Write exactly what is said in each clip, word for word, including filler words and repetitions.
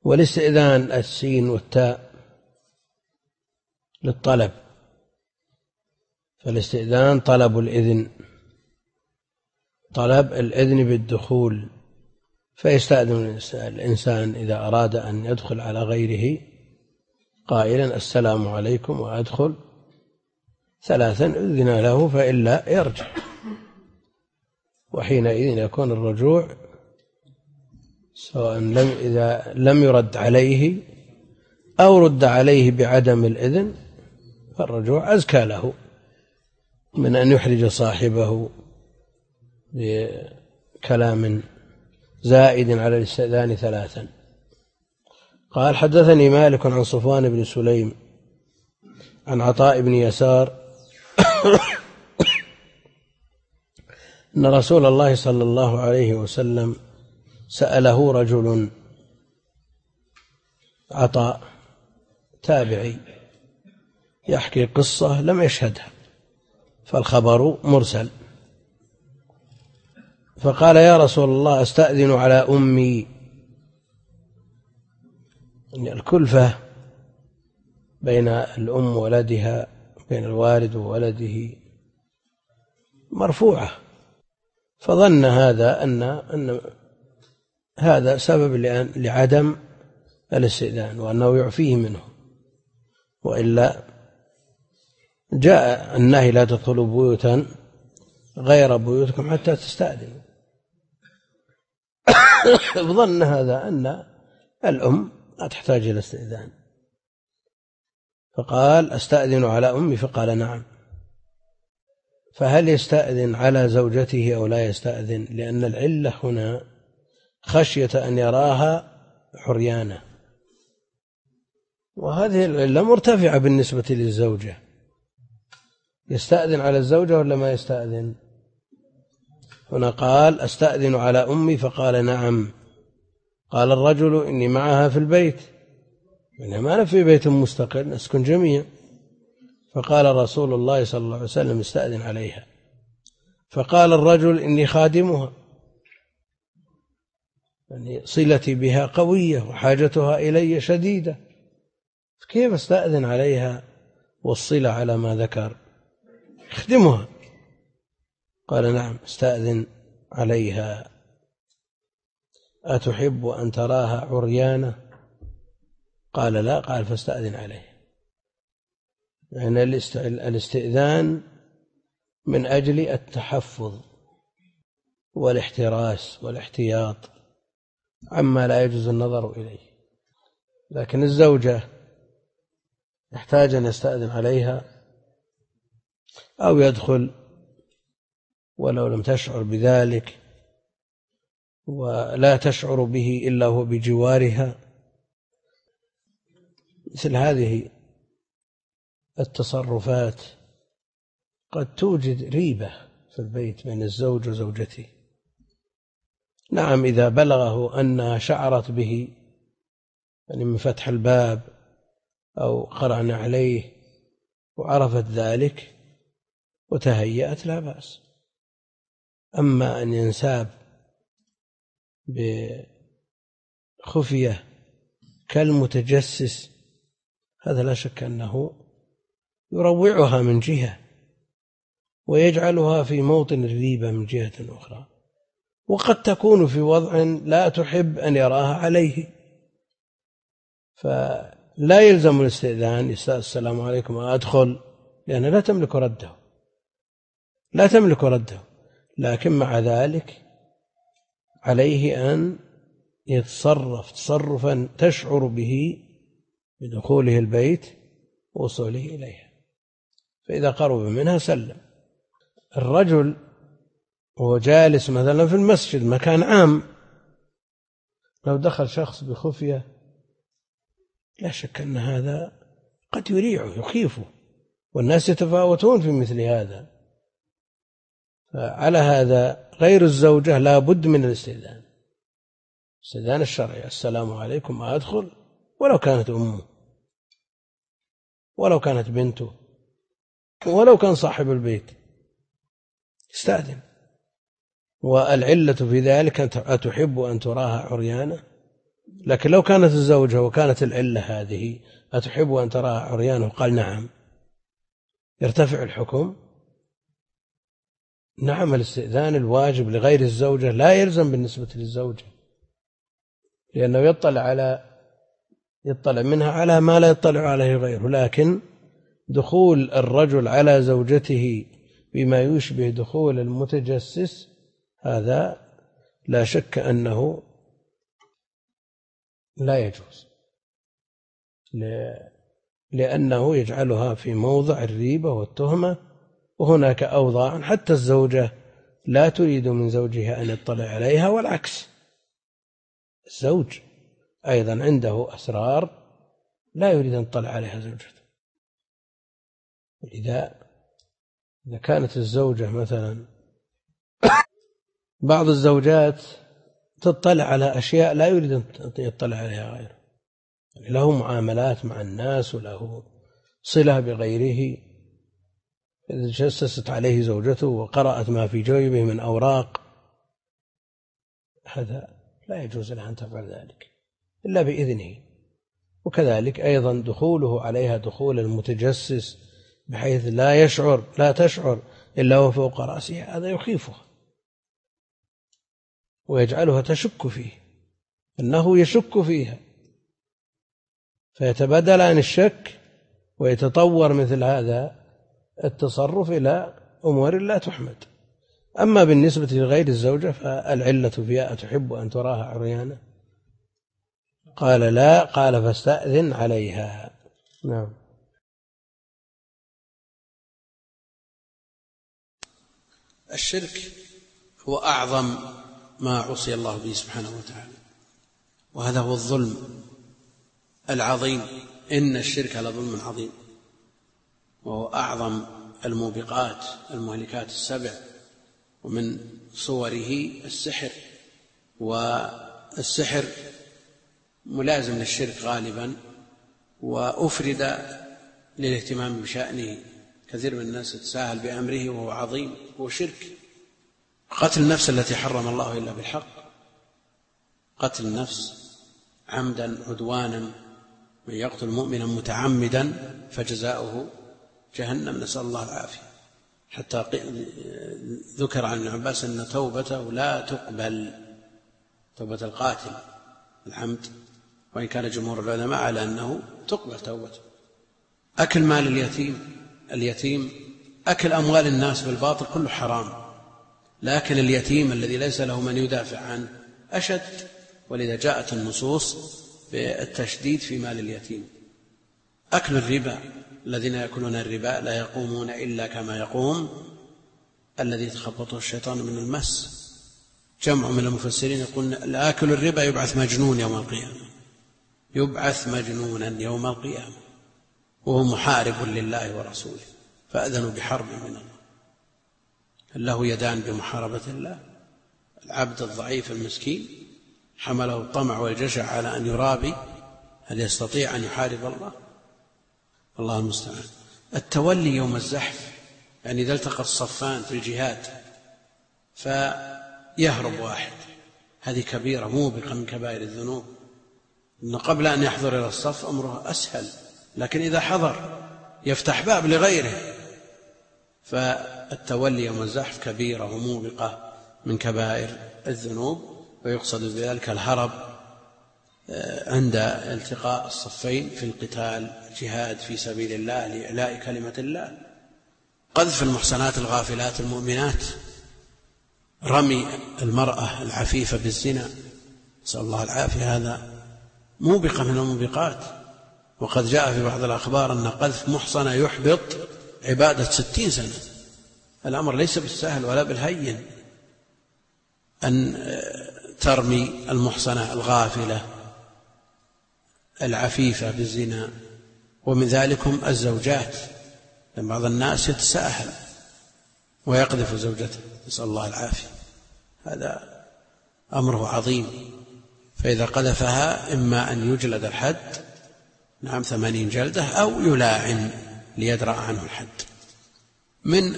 والاستئذان السين والتاء للطلب، فالاستئذان طلب الإذن، طلب الإذن بالدخول، فيستأذن الإنسان إذا أراد أن يدخل على غيره قائلا السلام عليكم وأدخل ثلاثا أذن له، فإلا يرجع، وحينئذ يكون الرجوع سواء لم إذا لم يرد عليه أو رد عليه بعدم الإذن، فالرجوع أزكى له من أن يحرج صاحبه بكلام زائد على الاستئذان ثلاثا. قال حدثني مالك عن صفوان بن سليم عن عطاء بن يسار أن رسول الله صلى الله عليه وسلم سأله رجل، عطاء تابعي يحكي قصة لم يشهدها فالخبر مرسل، فقال يا رسول الله أستأذن على أمي. الكلفة بين الأم وولدها، بين الوالد وولده مرفوعة، فظن هذا أن, أن هذا سبب لعدم الاستئذان وأنه يعفيه منه، وإلا جاء النهي لا تدخلوا بيوتا غير بيوتكم حتى تستأذنوا. ظن هذا أن الأم لا تحتاج إلى استئذان، فقال أستأذن على أمي، فقال نعم. فهل يستأذن على زوجته أو لا يستأذن؟ لأن العلة هنا خشية أن يراها حريانة، وهذه العلة مرتفعة بالنسبة للزوجة. يستأذن على الزوجة ولا ما يستأذن؟ هنا قال أستأذن على أمي، فقال نعم. قال الرجل إني معها في البيت، يعني ما أنا في بيت مستقل نسكن جميعا. فقال رسول الله صلى الله عليه وسلم استأذن عليها. فقال الرجل إني خادمها، يعني صلتي بها قوية وحاجتها إلي شديدة، كيف استأذن عليها والصلة على ما ذكر؟ اخدمها. قال نعم استأذن عليها. أتحب أن تراها عريانة؟ قال لا. قال فاستأذن عليه. يعني الاستئذان من أجل التحفظ والاحتراس والاحتياط عما لا يجوز النظر إليه. لكن الزوجة يحتاج أن يستأذن عليها أو يدخل ولو لم تشعر بذلك، ولا تشعر به إلا هو بجوارها. مثل هذه التصرفات قد توجد ريبة في البيت بين الزوج وزوجته. نعم إذا بلغه أنها شعرت به، يعني من فتح الباب أو قرعنا عليه وعرفت ذلك وتهيأت لا بأس. أما أن ينساب بخفية كالمتجسس، هذا لا شك أنه يروعها من جهة ويجعلها في موطن الريبة من جهة أخرى، وقد تكون في وضع لا تحب أن يراها عليه، فلا يلزم الاستئذان. السلام عليكم أدخل، لأنها لا تملك رده، لا تملك رده، لكن مع ذلك عليه أن يتصرف تصرفا تشعر به بدخوله البيت ووصوله إليها. فإذا قرب منها سلم. الرجل وهو جالس مثلا في المسجد مكان عام، لو دخل شخص بخفية لا شك أن هذا قد يريعه يخيفه، والناس يتفاوتون في مثل هذا. فعلى هذا غير الزوجة لا بد من الاستئذان، الاستئذان الشرعي. السلام عليكم أدخل، ولو كانت أمه، ولو كانت بنته، ولو كان صاحب البيت استأذن. والعلة في ذلك أتحب أن تراها عريانة؟ لكن لو كانت الزوجة وكانت العلة هذه أتحب أن تراها عريانة وقال نعم، يرتفع الحكم؟ نعم، الاستئذان الواجب لغير الزوجة لا يلزم بالنسبة للزوجة، لأنه يطلع على يطلع منها على ما لا يطلع عليه غيره. لكن دخول الرجل على زوجته بما يشبه دخول المتجسس هذا لا شك أنه لا يجوز، لأنه يجعلها في موضع الريبة والتهمة. وهناك أوضاع حتى الزوجة لا تريد من زوجها أن يطلع عليها، والعكس، الزوج أيضا عنده أسرار لا يريد أن يطلع عليها زوجته. إذا إذا كانت الزوجة مثلا، بعض الزوجات تطلع على أشياء لا يريد أن يطلع عليها غيره، له معاملات مع الناس وله صلة بغيره، إذا جسست عليه زوجته وقرأت ما في جيبه من أوراق، هذا لا يجوز لها أن تفعل ذلك إلا بإذنه. وكذلك أيضا دخوله عليها دخول المتجسس بحيث لا يشعر لا تشعر إلا هو فوق رأسها، هذا يخيفها ويجعلها تشك فيه، أنه يشك فيها، فيتبادل عن الشك ويتطور مثل هذا التصرف إلى أمور لا تحمد. أما بالنسبة لغير الزوجة فالعلة فيها أتحب أن تراها عريانة؟ قال لا، قال فاستأذن عليها. نعم. الشرك هو أعظم ما عصي الله به سبحانه وتعالى، وهذا هو الظلم العظيم، إن الشرك لظلم عظيم، وهو أعظم الموبقات المهلكات السبع، ومن صوره السحر، والسحر ملازم للشرك غالبا، وأفرد للاهتمام بشأنه. كثير من الناس يتساهل بأمره وهو عظيم، هو شرك. قتل النفس التي حرم الله إلا بالحق، قتل النفس عمدا عدوانا، من يقتل مؤمنا متعمدا فجزاؤه جهنم، نسأل الله العافية. حتى ذكر عن ابن عباس أن توبته لا تقبل، توبة القاتل العمد، وإن كان جمهور العلماء على أنه تقبل توبته. أكل مال اليتيم، اليتيم أكل أموال الناس بالباطل كله حرام، لكن اليتيم الذي ليس له من يدافع عنه أشد، ولذا جاءت النصوص بالتشديد في مال اليتيم. أكل الربا، الذين يأكلون الربا لا يقومون إلا كما يقوم الذي يتخبطه الشيطان من المس. جمع من المفسرين يقول الآكل الربا يبعث مجنون يوم القيامة، يبعث مجنونا يوم القيامة وهو محارب لله ورسوله، فأذنوا بحرب من الله. هل له يدان بمحاربة الله؟ العبد الضعيف المسكين حمله الطمع والجشع على أن يرابي، هل يستطيع أن يحارب الله؟ الله المستعان. التولي يوم الزحف، يعني إذا التقى الصفان في الجهاد فيهرب واحد، هذه كبيرة موبقة من كبائر الذنوب. إن قبل أن يحضر إلى الصف أمره أسهل، لكن إذا حضر يفتح باب لغيره. فالتولي يوم الزحف كبيرة وموبقة من كبائر الذنوب، ويقصد بذلك الهرب عند التقاء الصفين في القتال، جهاد في سبيل الله لإعلاء كلمة الله. قذف المحصنات الغافلات المؤمنات، رمي المرأة العفيفة بالزنا، نسأل الله العافية، هذا موبقة من الموبقات. وقد جاء في بعض الأخبار أن قذف محصنة يحبط عبادة ستين سنة. الأمر ليس بالسهل ولا بالهين أن ترمي المحصنة الغافلة العفيفة بالزنا. ومن ذلكم الزوجات، لأن بعض الناس يتساهل ويقذف زوجته، نسأل الله العافية، هذا أمره عظيم. فإذا قذفها إما أن يجلد الحد، نعم ثمانين جلدة، أو يلاعن ليدرأ عنه الحد. من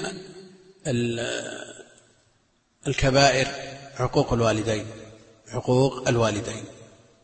الكبائر عقوق الوالدين، عقوق الوالدين.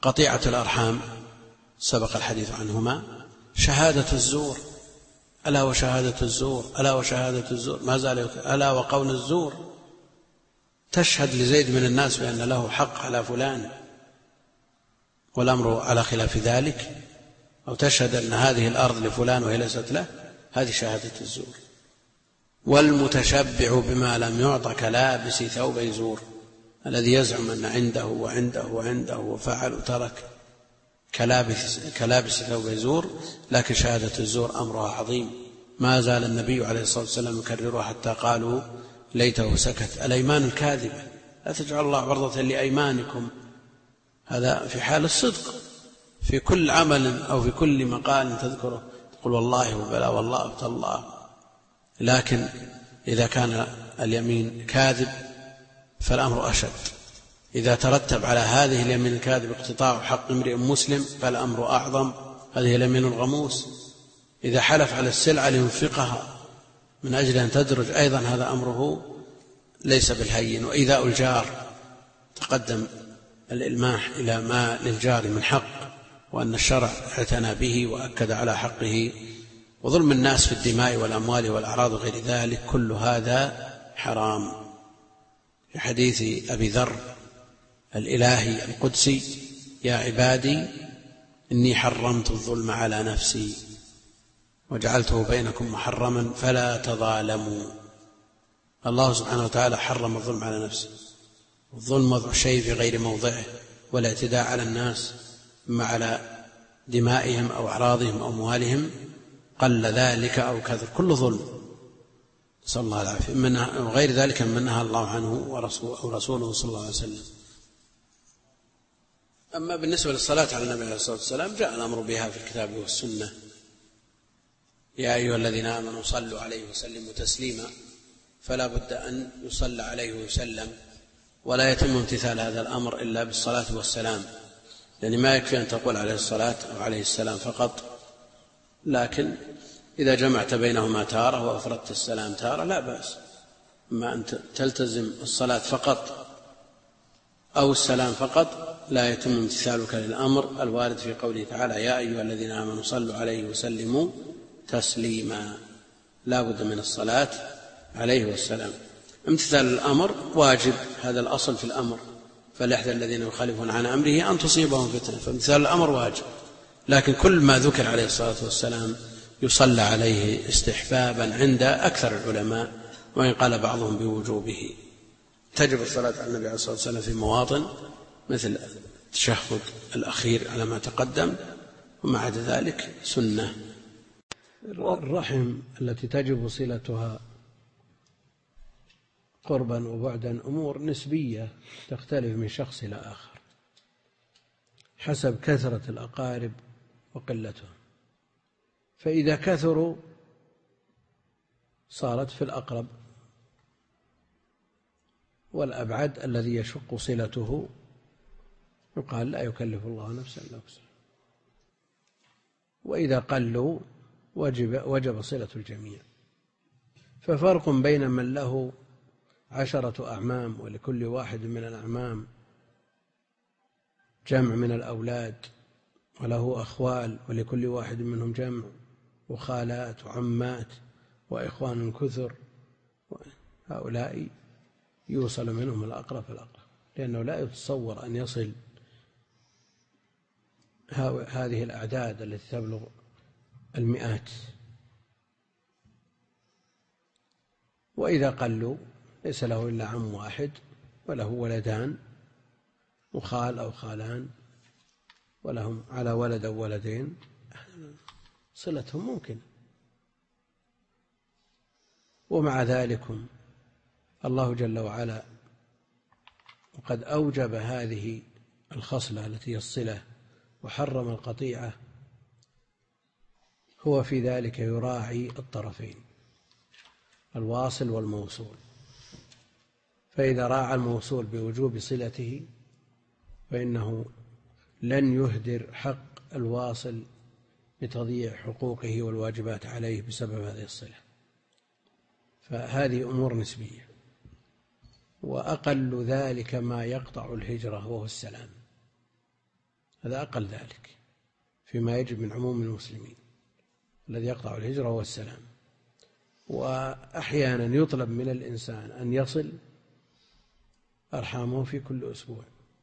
قطيعة الأرحام سبق الحديث عنهما، شهادة الزور، ألا وشهادة الزور، ألا وشهادة الزور، ما زال ألا وقول الزور. تشهد لزيد من الناس بأن له حق على فلان والأمر على خلاف ذلك، أو تشهد أن هذه الأرض لفلان وهي ليست له، هذه شهادة الزور. والمتشبع بما لم يعط كلابس ثوب زور، الذي يزعم أن عنده وعنده وعنده وفعل وترك، كلابس, كلابس ثوب زور. لكن شهادة الزور أمرها عظيم، ما زال النبي عليه الصلاة والسلام يكررها حتى قالوا ليته سكت. الأيمان الكاذبة، لا تجعل الله عرضة لأيمانكم، هذا في حال الصدق، في كل عمل أو في كل مقال تذكره تقول والله وبلا والله وتالله. لكن إذا كان اليمين كاذب فالأمر أشد، إذا ترتب على هذه اليمين الكاذب اقتطاع حق امرئ مسلم فالأمر أعظم، هذه اليمين الغموس. إذا حلف على السلعة لينفقها من أجل أن تدرج أيضا هذا أمره ليس بالهين. وإيذاء الجار، تقدم الإلماح إلى ما للجار من حق، وأن الشرع اعتنى به وأكد على حقه. وظلم الناس في الدماء والأموال والأعراض وغير ذلك، كل هذا حرام. في حديث أبي ذر الإلهي القدسي: يا عبادي إني حرمت الظلم على نفسي وجعلته بينكم محرما فلا تظالموا. الله سبحانه وتعالى حرم الظلم على نفسه، الظلم وضع شيء في غير موضعه، والاعتداء على الناس إما على دمائهم أو أعراضهم أو أموالهم، قل ذلك أو كثر، كل ظلم، نسأل الله العافية، وغير ذلك من نهى الله عنه ورسوله صلى الله عليه وسلم. أما بالنسبة للصلاة على النبي عليه الصلاة والسلام جاء الأمر بها في الكتاب والسنة: يا أيها الذين آمنوا صلوا عليه وسلموا تسليما، فلا بد أن يصلى عليه ويسلم، ولا يتم امتثال هذا الأمر إلا بالصلاة والسلام، يعني ما يكفي أن تقول عليه الصلاة أو عليه السلام فقط، لكن إذا جمعت بينهما تارة وأفردت السلام تارة لا بأس. أما أن تلتزم الصلاة فقط أو السلام فقط لا يتم امتثالك للأمر الوارد في قوله تعالى: يا أيها الذين آمنوا صلوا عليه وسلموا تسليما، لا بد من الصلاة عليه والسلام. امتثال الأمر واجب، هذا الأصل في الأمر، فليحذر الذين يخالفون عن أمره أن تصيبهم فتنة، فامتثال الأمر واجب. لكن كل ما ذكر عليه الصلاة والسلام يصلى عليه استحبابا عند أكثر العلماء، وإن قال بعضهم بوجوبه. تجب الصلاة على النبي عليه الصلاة والسلام في مواطن مثل التشهد الأخير على ما تقدم، وما عدا ذلك سنة. الرحم التي تجب صلتها قربا وبعدا أمور نسبية تختلف من شخص إلى آخر حسب كثرة الأقارب وقلتهم، فإذا كثروا صارت في الأقرب، والأبعد الذي يشق صلته يقال لا يكلف الله نفسا إلا وسعها، وإذا قلوا وجب, وجب صلة الجميع. ففرق بين من له عشرة أعمام ولكل واحد من الأعمام جمع من الأولاد، وله أخوال ولكل واحد منهم جمع، وخالات وعمات وإخوان كثر، هؤلاء يوصل منهم الأقرب فالأقرب، لأنه لا يتصور أن يصل هذه الأعداد التي تبلغ المئات. وإذا قلوا ليس له إلا عم واحد وله ولدان وخال أو خالان ولهم على ولد أو ولدين، صلتهم ممكن. ومع ذلك الله جل وعلا وقد أوجب هذه الخصلة التي هي الصلة وحرم القطيعة، هو في ذلك يراعي الطرفين الواصل والموصول، فإذا راعى الموصول بوجوب صلته فإنه لن يهدر حق الواصل بتضييع حقوقه والواجبات عليه بسبب هذه الصلة. فهذه أمور نسبية. وأقل ذلك ما يقطع الهجرة وهو السلام، هذا أقل ذلك فيما يجب من عموم المسلمين. الذي يقطع الهجرة هو السلام. وأحيانا يطلب من الإنسان أن يصل أرحامه في كل أسبوع،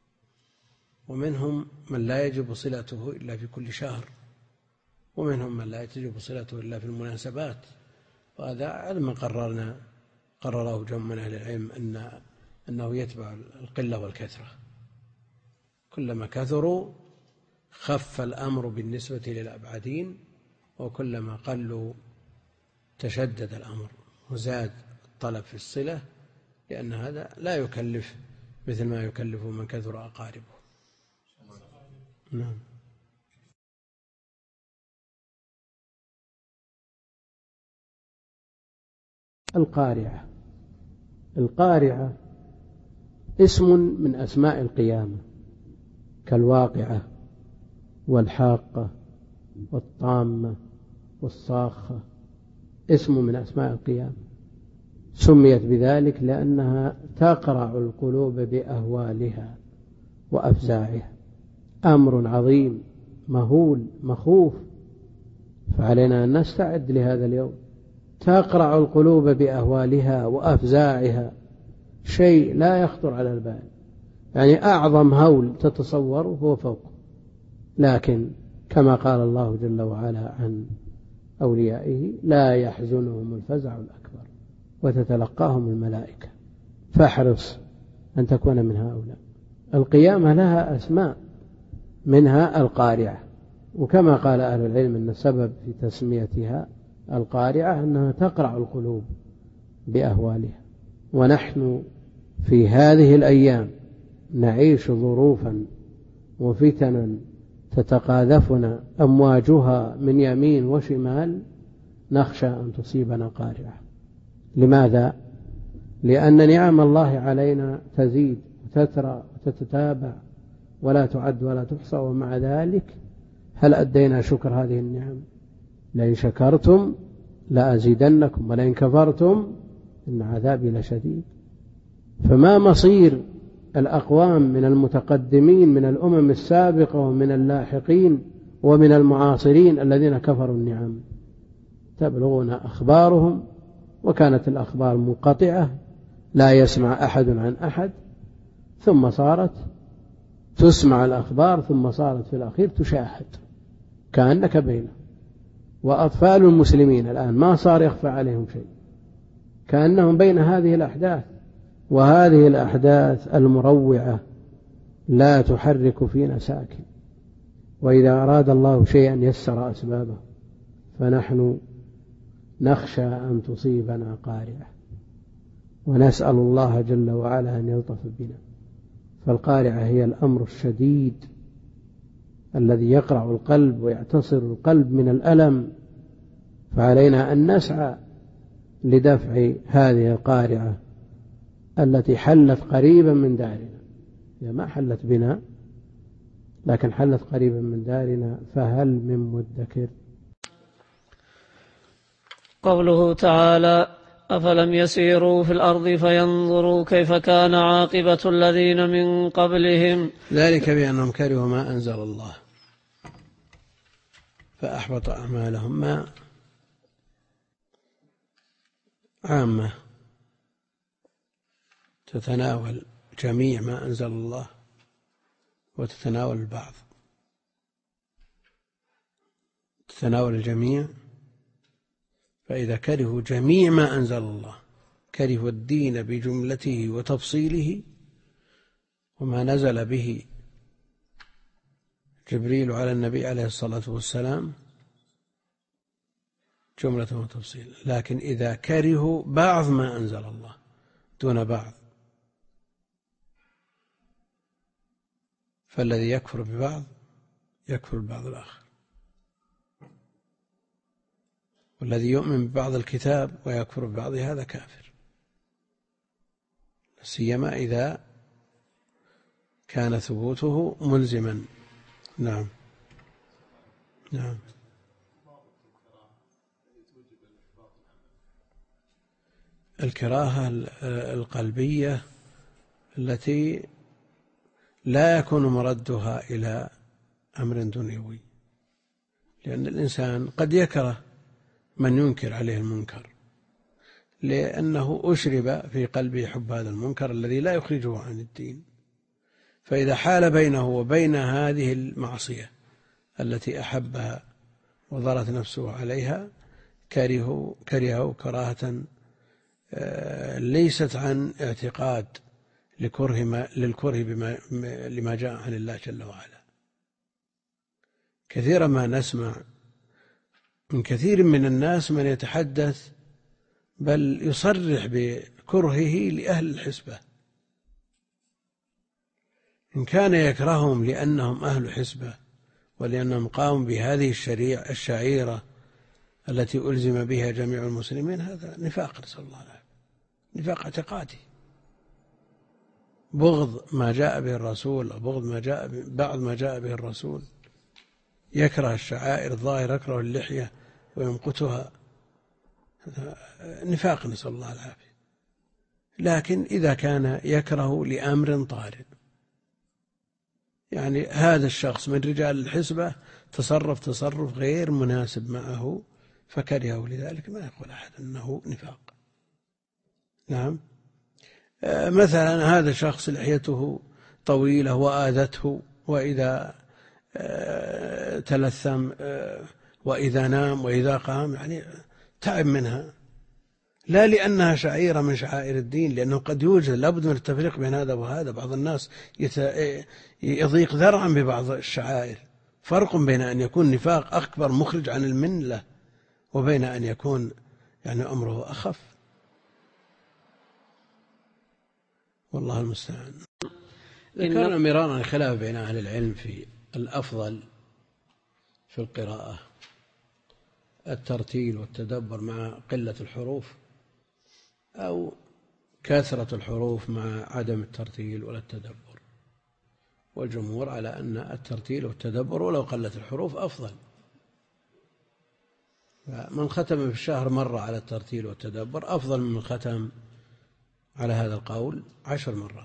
ومنهم من لا يجب صلته إلا في كل شهر، ومنهم من لا يجب صلته إلا في المناسبات. وهذا على ما قررنا قرره جمع من أهل العلم أن أنه يتبع القلة والكثرة، كلما كثروا خف الأمر بالنسبة للأبعدين، وكلما قلوا تشدد الأمر وزاد الطلب في الصلة، لأن هذا لا يكلف مثل ما يكلف من كثر أقاربه. نعم. القارعة. القارعة اسم من أسماء القيامة، كالواقعة والحاقة والطامة والصاخة، اسم من أسماء القيامة. سميت بذلك لأنها تقرع القلوب بأهوالها وأفزاعها، أمر عظيم مهول مخوف، فعلينا أن نستعد لهذا اليوم. تقرع القلوب بأهوالها وأفزاعها، شيء لا يخطر على البال، يعني أعظم هول تتصوره هو فوق. لكن كما قال الله جل وعلا عن أوليائه: لا يحزنهم الفزع الأكبر وتتلقاهم الملائكة. فاحرص أن تكون من هؤلاء. القيامة لها أسماء، منها القارعة، وكما قال أهل العلم أن السبب في تسميتها القارعة أنها تقرع القلوب بأهوالها. ونحن في هذه الأيام نعيش ظروفا وفتنا تتقاذفنا أمواجها من يمين وشمال، نخشى أن تصيبنا قارعة. لماذا؟ لأن نعم الله علينا تزيد وتترى وتتتابع ولا تعد ولا تحصى، ومع ذلك هل أدينا شكر هذه النعم؟ لئن شكرتم لأزيدنكم ولئن كفرتم إن عذابي لشديد. فما مصير الأقوام من المتقدمين من الأمم السابقة ومن اللاحقين ومن المعاصرين الذين كفروا النعم؟ تبلغنا أخبارهم، وكانت الأخبار منقطعة لا يسمع أحد عن أحد، ثم صارت تسمع الأخبار، ثم صارت في الأخير تشاهد كأنك بينهم. وأطفال المسلمين الآن ما صار يخفى عليهم شيء، كأنهم بين هذه الأحداث. وهذه الأحداث المروعة لا تحرك فينا ساكن، وإذا أراد الله شيئا يسر أسبابه، فنحن نخشى أن تصيبنا قارعة، ونسأل الله جل وعلا أن يلطف بنا. فالقارعة هي الأمر الشديد الذي يقرع القلب ويعتصر القلب من الألم، فعلينا أن نسعى لدفع هذه القارعة التي حلت قريبا من دارنا. هي ما حلت بنا لكن حلت قريبا من دارنا، فهل من مدكر؟ قوله تعالى: أفلم يسيروا في الأرض فينظروا كيف كان عاقبة الذين من قبلهم ذلك بأنهم كرهوا ما أنزل الله فأحبط أعمالهم. ما عامة تتناول جميع ما أنزل الله وتتناول البعض، تتناول الجميع. فإذا كرهوا جميع ما أنزل الله، كرهوا الدين بجملته وتفصيله وما نزل به جبريل على النبي عليه الصلاة والسلام جملة وتفصيل. لكن إذا كرهوا بعض ما أنزل الله دون بعض، فالذي يكفر ببعض يكفر ببعض الآخر، والذي يؤمن ببعض الكتاب ويكفر ببعض هذا كافر، سيما إذا كان ثبوته ملزما. نعم نعم. الكراهة القلبية التي لا يكون مردها إلى أمر دنيوي، لأن الإنسان قد يكره من ينكر عليه المنكر لأنه أشرب في قلبه حب هذا المنكر الذي لا يخرجه عن الدين، فإذا حال بينه وبين هذه المعصية التي أحبها وضرت نفسه عليها كرهه كرهه كراهة ليست عن اعتقاد لكره ما للكره بما لما جاء عن الله جل وعلا. كثيرا ما نسمع من كثير من الناس من يتحدث بل يصرح بكرهه لأهل الحسبة، إن كان يكرههم لأنهم أهل حسبة ولأنهم قاموا بهذه الشريعة الشعيرة التي ألزم بها جميع المسلمين، هذا نفاق، نسأل الله العافية، نفاق اعتقادي، بغض ما جاء به الرسول، بغض ما جاء بعض ما جاء به الرسول، يكره الشعائر الظاهرة، يكره اللحية ويمقتها، هذا نفاق، نسأل الله العافية. لكن إذا كان يكره لأمر طارئ، يعني هذا الشخص من رجال الحسبة تصرف تصرف غير مناسب معه فكرهه لذلك، ما يقول أحد أنه نفاق. نعم، مثلا هذا شخص لحيته طويلة وآذته، وإذا تلثم وإذا نام وإذا قام يعني تعب منها، لا لأنها شعيرة من شعائر الدين، لأنه قد يوجد لابد من التفريق بين هذا وهذا. بعض الناس يضيق ذرعا ببعض الشعائر، فرق بين أن يكون نفاق أكبر مخرج عن الملة وبين أن يكون يعني أمره أخف، والله المستعان. ذكرنا مرارا الخلاف بين أهل العلم في الأفضل في القراءة، الترتيل والتدبر مع قلة الحروف أو كثرة الحروف مع عدم الترتيل ولا التدبر، والجمهور على أن الترتيل والتدبر ولو قلت الحروف أفضل. من ختم في الشهر مرة على الترتيل والتدبر أفضل من ختم على هذا القول عشر مرات.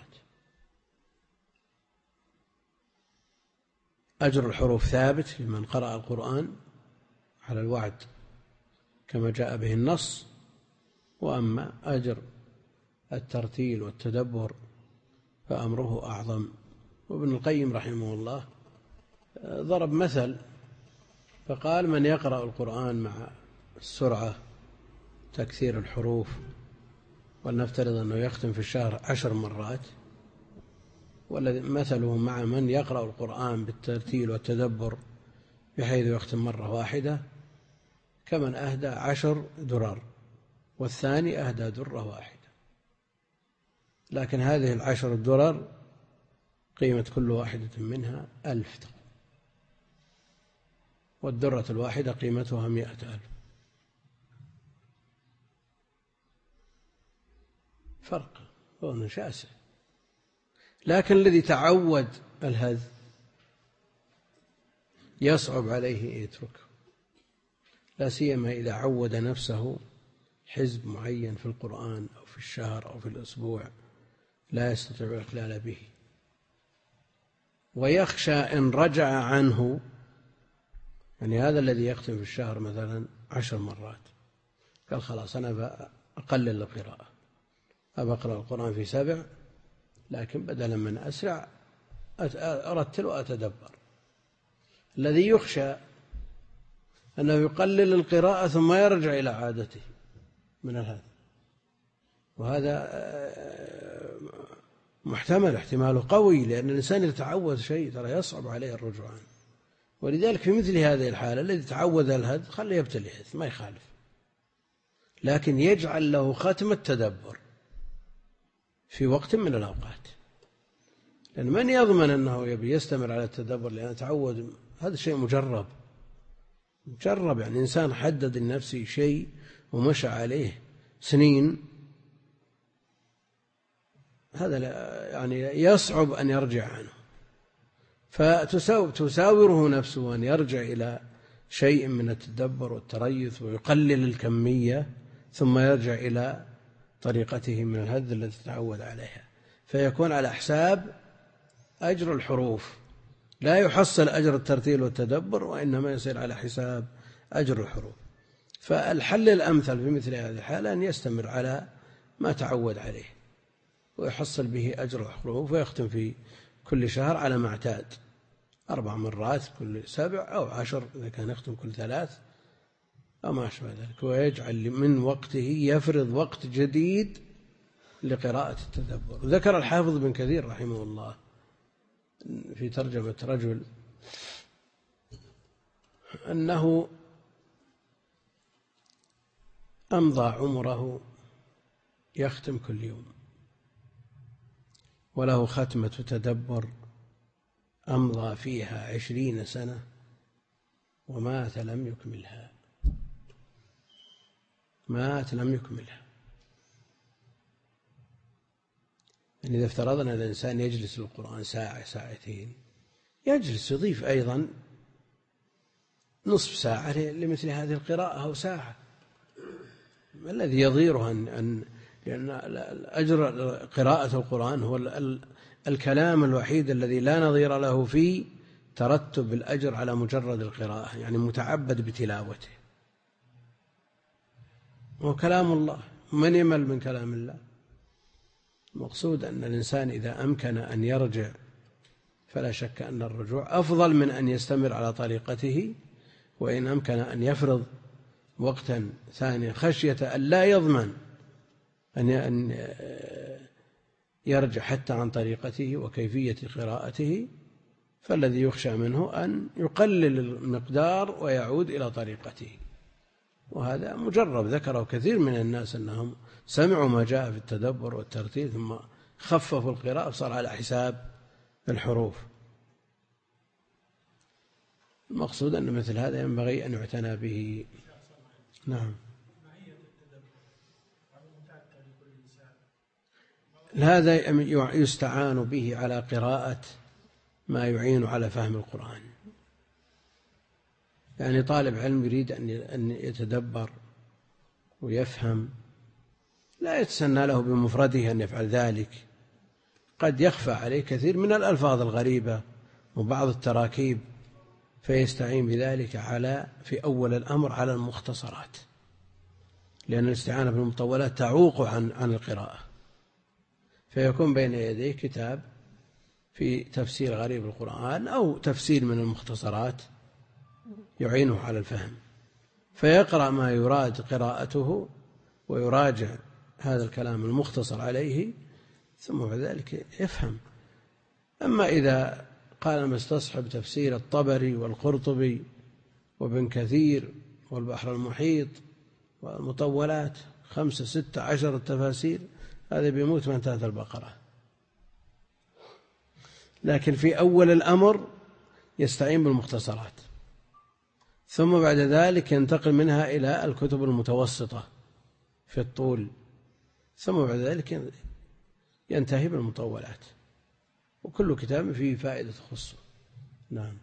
أجر الحروف ثابت لمن قرأ القرآن على الوعد كما جاء به النص، وأما أجر الترتيل والتدبر فأمره أعظم. وابن القيم رحمه الله ضرب مثل فقال: من يقرأ القرآن مع السرعة تكثير الحروف، ولنفترض أنه يختم في الشهر عشر مرات، والذي مثله مع من يقرأ القرآن بالترتيل والتدبر بحيث يختم مرة واحدة كمن أهدى عشر درر والثاني أهدى درة واحدة، لكن هذه العشر الدرر قيمة كل واحدة منها ألف، والدرة الواحدة قيمتها مئة ألف، فرق هو شاسع. لكن الذي تعود الهذ يصعب عليه يتركه، لا سيما إذا عود نفسه حزب معين في القرآن أو في الشهر أو في الأسبوع لا يستطيع الإقلال به، ويخشى إن رجع عنه، يعني هذا الذي يختم في الشهر مثلا عشر مرات قال خلاص أنا أقلل القراءة، أقرأ القرآن في سبع، لكن بدلا من أسرع أرتل وأتدبر. الذي يخشى أنه يقلل القراءة ثم يرجع إلى عادته من هذا، وهذا محتمل، احتماله قوي، لأن الإنسان يتعود شيء ترى يصعب عليه الرجوع عنه. ولذلك في مثل هذه الحالة الذي تعود الهد خليه يبتلعث ما يخالف، لكن يجعل له ختم التدبر في وقت من الأوقات، لأن من يضمن أنه يبي يستمر على التدبر لأنه تعود؟ هذا شيء مجرب مجرب، يعني إنسان حدد لنفسه شيء ومشى عليه سنين، هذا يعني يصعب أن يرجع عنه، فتساوره نفسه أن يرجع إلى شيء من التدبر والتريث ويقلل الكمية ثم يرجع إلى طريقته من الهذ التي تعود عليها، فيكون على حساب أجر الحروف لا يحصل أجر الترتيل والتدبر، وإنما يصير على حساب أجر الحروف. فالحل الأمثل في مثل هذه الحالة أن يستمر على ما تعود عليه ويحصل به أجر الحروف، ويختم في كل شهر على ما اعتاد، أربع مرات كل سبع أو عشر إذا كان يختم كل ثلاث أو ما أشبه ذلك، ويجعل من وقته يفرض وقت جديد لقراءة التدبر. ذكر الحافظ بن كثير رحمه الله في ترجمة رجل أنه أمضى عمره يختم كل يوم، وله ختمة تدبر أمضى فيها عشرين سنة ومات لم يكملها، مات لم يكملها. يعني إذا افترضنا أن الإنسان يجلس للقرآن ساعة ساعتين، يجلس يضيف أيضا نصف ساعة لمثل هذه القراءة أو ساعة. ما الذي يضيرها أن, أن لأن أجر قراءة القرآن هو الكلام الوحيد الذي لا نظير له في ترتب الأجر على مجرد القراءة، يعني متعبد بتلاوته، هو كلام الله، من يمل من كلام الله؟ المقصود أن الإنسان إذا أمكن أن يرجع فلا شك أن الرجوع أفضل من أن يستمر على طريقته، وإن أمكن أن يفرض وقتا ثانيا خشية أن لا يضمن أن يرجع حتى عن طريقته وكيفية قراءته، فالذي يخشى منه أن يقلل المقدار ويعود إلى طريقته. وهذا مجرب، ذكره كثير من الناس أنهم سمعوا ما جاء في التدبر والترتيل ثم خففوا القراءة صار على حساب الحروف. المقصود أن مثل هذا ينبغي أن يعتنى به. نعم. هذا يستعان به على قراءة ما يعين على فهم القرآن. يعني طالب علم يريد أن يتدبر ويفهم، لا يتسنى له بمفرده أن يفعل ذلك، قد يخفى عليه كثير من الألفاظ الغريبة وبعض التراكيب، فيستعين بذلك على في أول الأمر على المختصرات، لأن الاستعانة بالمطولات تعوق عن عن القراءة، فيكون بين يديه كتاب في تفسير غريب القرآن أو تفسير من المختصرات يعينه على الفهم، فيقرأ ما يراد قراءته ويراجع هذا الكلام المختصر عليه، ثم بعد ذلك يفهم. أما إذا قال مستصحب تفسير الطبري والقرطبي وابن كثير والبحر المحيط والمطولات خمسة ستة عشر التفاسير، هذا بيموت ما انتهت البقرة. لكن في أول الأمر يستعين بالمختصرات، ثم بعد ذلك ينتقل منها إلى الكتب المتوسطة في الطول، ثم بعد ذلك ينتهي بالمطولات، وكل كتاب فيه فائدة تخصه. نعم.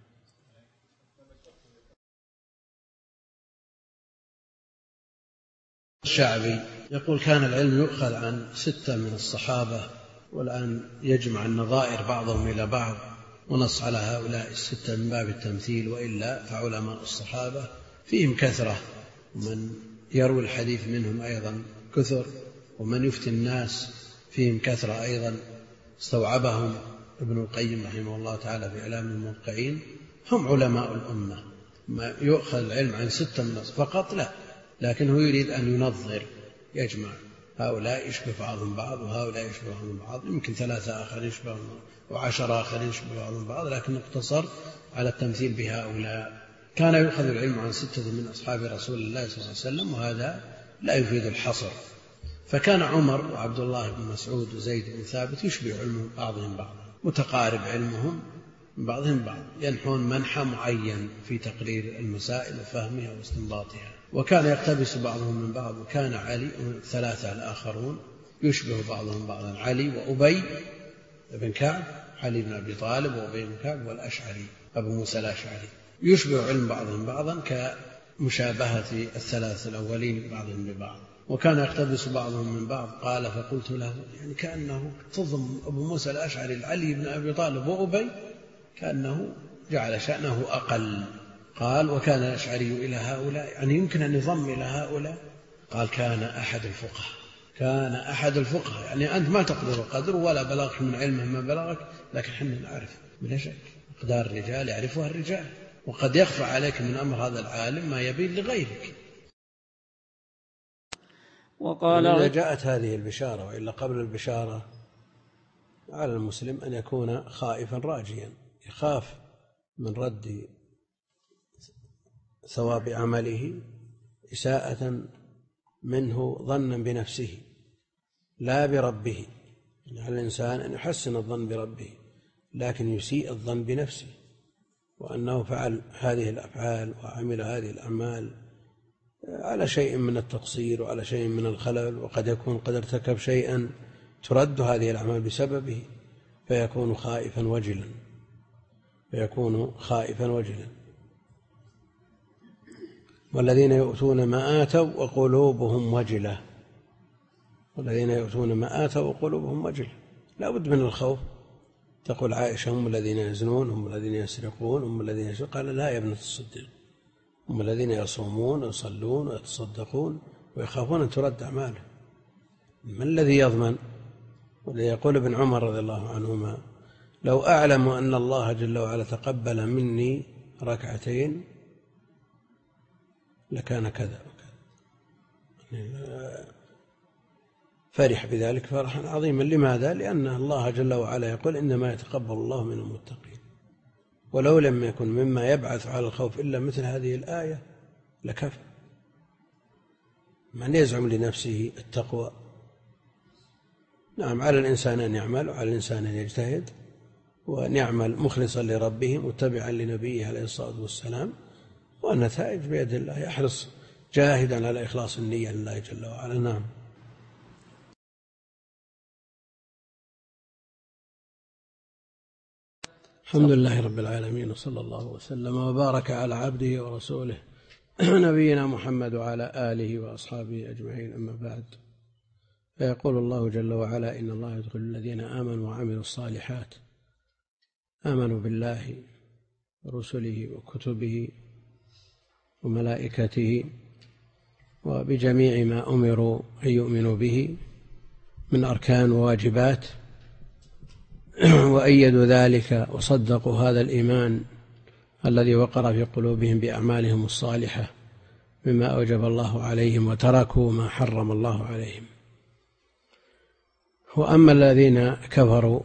الشعبي يقول كان العلم يؤخذ عن ستة من الصحابة، والآن يجمع النظائر بعضهم إلى بعض ونص على هؤلاء الستة من باب التمثيل، وإلا فعلماء الصحابة فيهم كثرة، ومن يروي الحديث منهم أيضا كثر، ومن يفتي الناس فيهم كثرة أيضا، استوعبهم ابن القيم رحمه الله تعالى في إعلام الموقعين، هم علماء الأمة. ما يؤخذ العلم عن ستة من فقط لا، لكن هو يريد أن ينظر، يجمع هؤلاء يشبه بعضهم بعض وهؤلاء يشبه بعضهم بعض، يمكن ثلاثة آخر يشبه وعشرة آخر يشبه بعضهم بعض، لكن اقتصر على التمثيل بهؤلاء. كان يؤخذ العلم عن ستة من أصحاب رسول الله صلى الله عليه وسلم، وهذا لا يفيد الحصر، فكان عمر وعبد الله بن مسعود وزيد بن ثابت يشبه علمهم بعضهم بعضا، متقارب علمهم من بعضهم بعض، ينحون منحى معين في تقرير المسائل وفهمها واستنباطها، وكان يقتبس بعضهم من بعض. وكان علي الثلاثة الآخرون يشبه بعضهم بعضا، علي وأبي بن كعب، علي بن أبي طالب وأبي بن كعب والأشعري أبو موسى الأشعري، يشبه علم بعضهم بعضا كمشابهة الثلاثة الأولين بعضهم ببعض. وكان يقتبس بعضهم من بعض. قال فقلت له يعني كأنه تضم أبو موسى الأشعري علي بن أبي طالب وأبي، كأنه جعل شأنه أقل. قال وكان الأشعري إلى هؤلاء، يعني يمكن أن يضم إلى هؤلاء. قال كان أحد الفقهاء، كان أحد الفقهاء، يعني أنت ما تقدر قدر ولا بلغك من علمه ما بلغك، لكن حنا نعرف بلا شك أقدار الرجال يعرفها الرجال، وقد يخفى عليك من أمر هذا العالم ما يبين لغيرك. وقال إذا جاءت هذه البشارة، وإلا قبل البشارة على المسلم أن يكون خائفا راجيا، يخاف من رد ثواب عمله إساءة منه ظنا بنفسه لا بربه. يعني على الإنسان أن يحسن الظن بربه، لكن يسيء الظن بنفسه، وأنه فعل هذه الأفعال وعمل هذه الأعمال على شيء من التقصير وعلى شيء من الخلل، وقد يكون قد ارتكب شيئا ترد هذه الأعمال بسببه، فيكون خائفا وجلا فيكون خائفا وجلا والذين يؤتون ما آتوا وقلوبهم وجلة والذين يؤتون ما آتوا وقلوبهم وجلة لا بد من الخوف. تقول عائشة هم الذين يزنون، هم الذين يسرقون، هم الذين يسرقون. قال لا يا ابنة الصديق، هم الذين يصومون ويصلون ويتصدقون ويخافون أن ترد أعمالهم. ما الذي يضمن؟ وليقول ابن عمر رضي الله عنهما لو أعلم أن الله جل وعلا تقبل مني ركعتين لكان كذا وكذا. فرح بذلك فرحا عظيما. لماذا؟ لأن الله جل وعلا يقول إنما يتقبل الله من المتقين، ولو لم يكن مما يبعث على الخوف إلا مثل هذه الآية لكفى. من يزعم لنفسه التقوى، نعم على الإنسان أن يعمل، وعلى الإنسان أن يجتهد وأن يعمل مخلصا لربه متبعا لنبيه عليه الصلاة والسلام، والنتائج بيد الله. يحرص جاهدا على إخلاص النية لله جل وعلا. نعم. الحمد لله رب العالمين، وصلى الله وسلم وبارك على عبده ورسوله نبينا محمد وعلى آله وأصحابه أجمعين. أما بعد، فيقول الله جل وعلا إن الله يدخل الذين آمنوا وعملوا الصالحات، آمنوا بالله ورسله وكتبه وملائكته وبجميع ما أمروا أن يؤمنوا به من أركان وواجبات، وأيدوا ذلك وصدقوا هذا الإيمان الذي وقر في قلوبهم بأعمالهم الصالحة مما أوجب الله عليهم، وتركوا ما حرم الله عليهم. وأما الذين كفروا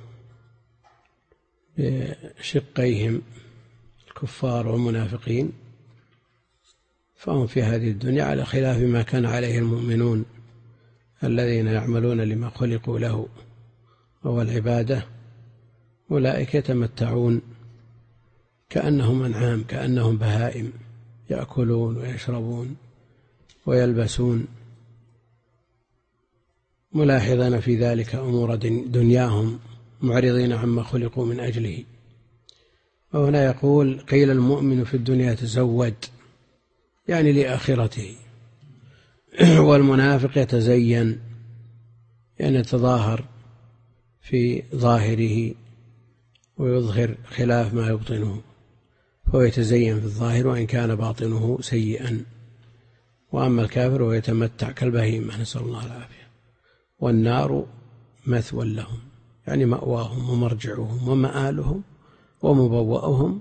بشقيهم الكفار والمنافقين فهم في هذه الدنيا على خلاف ما كان عليه المؤمنون الذين يعملون لما خلقوا له وهو العبادة. أولئك يتمتعون كأنهم أنعام، كأنهم بهائم، يأكلون ويشربون ويلبسون، ملاحظين في ذلك أمور دنياهم معرضين عما خلقوا من أجله. وهنا يقول قيل المؤمن في الدنيا تزود، يعني لآخرته، والمنافق يتزين، يعني يتظاهر في ظاهره ويظهر خلاف ما يبطنه، فهو يتزين في الظاهر وإن كان باطنه سيئا. وأما الكافر هو يتمتع كالبهيمة، نسأل الله العافية. والنار مثوى لهم، يعني مأواهم ومرجعهم ومآلهم ومبوأهم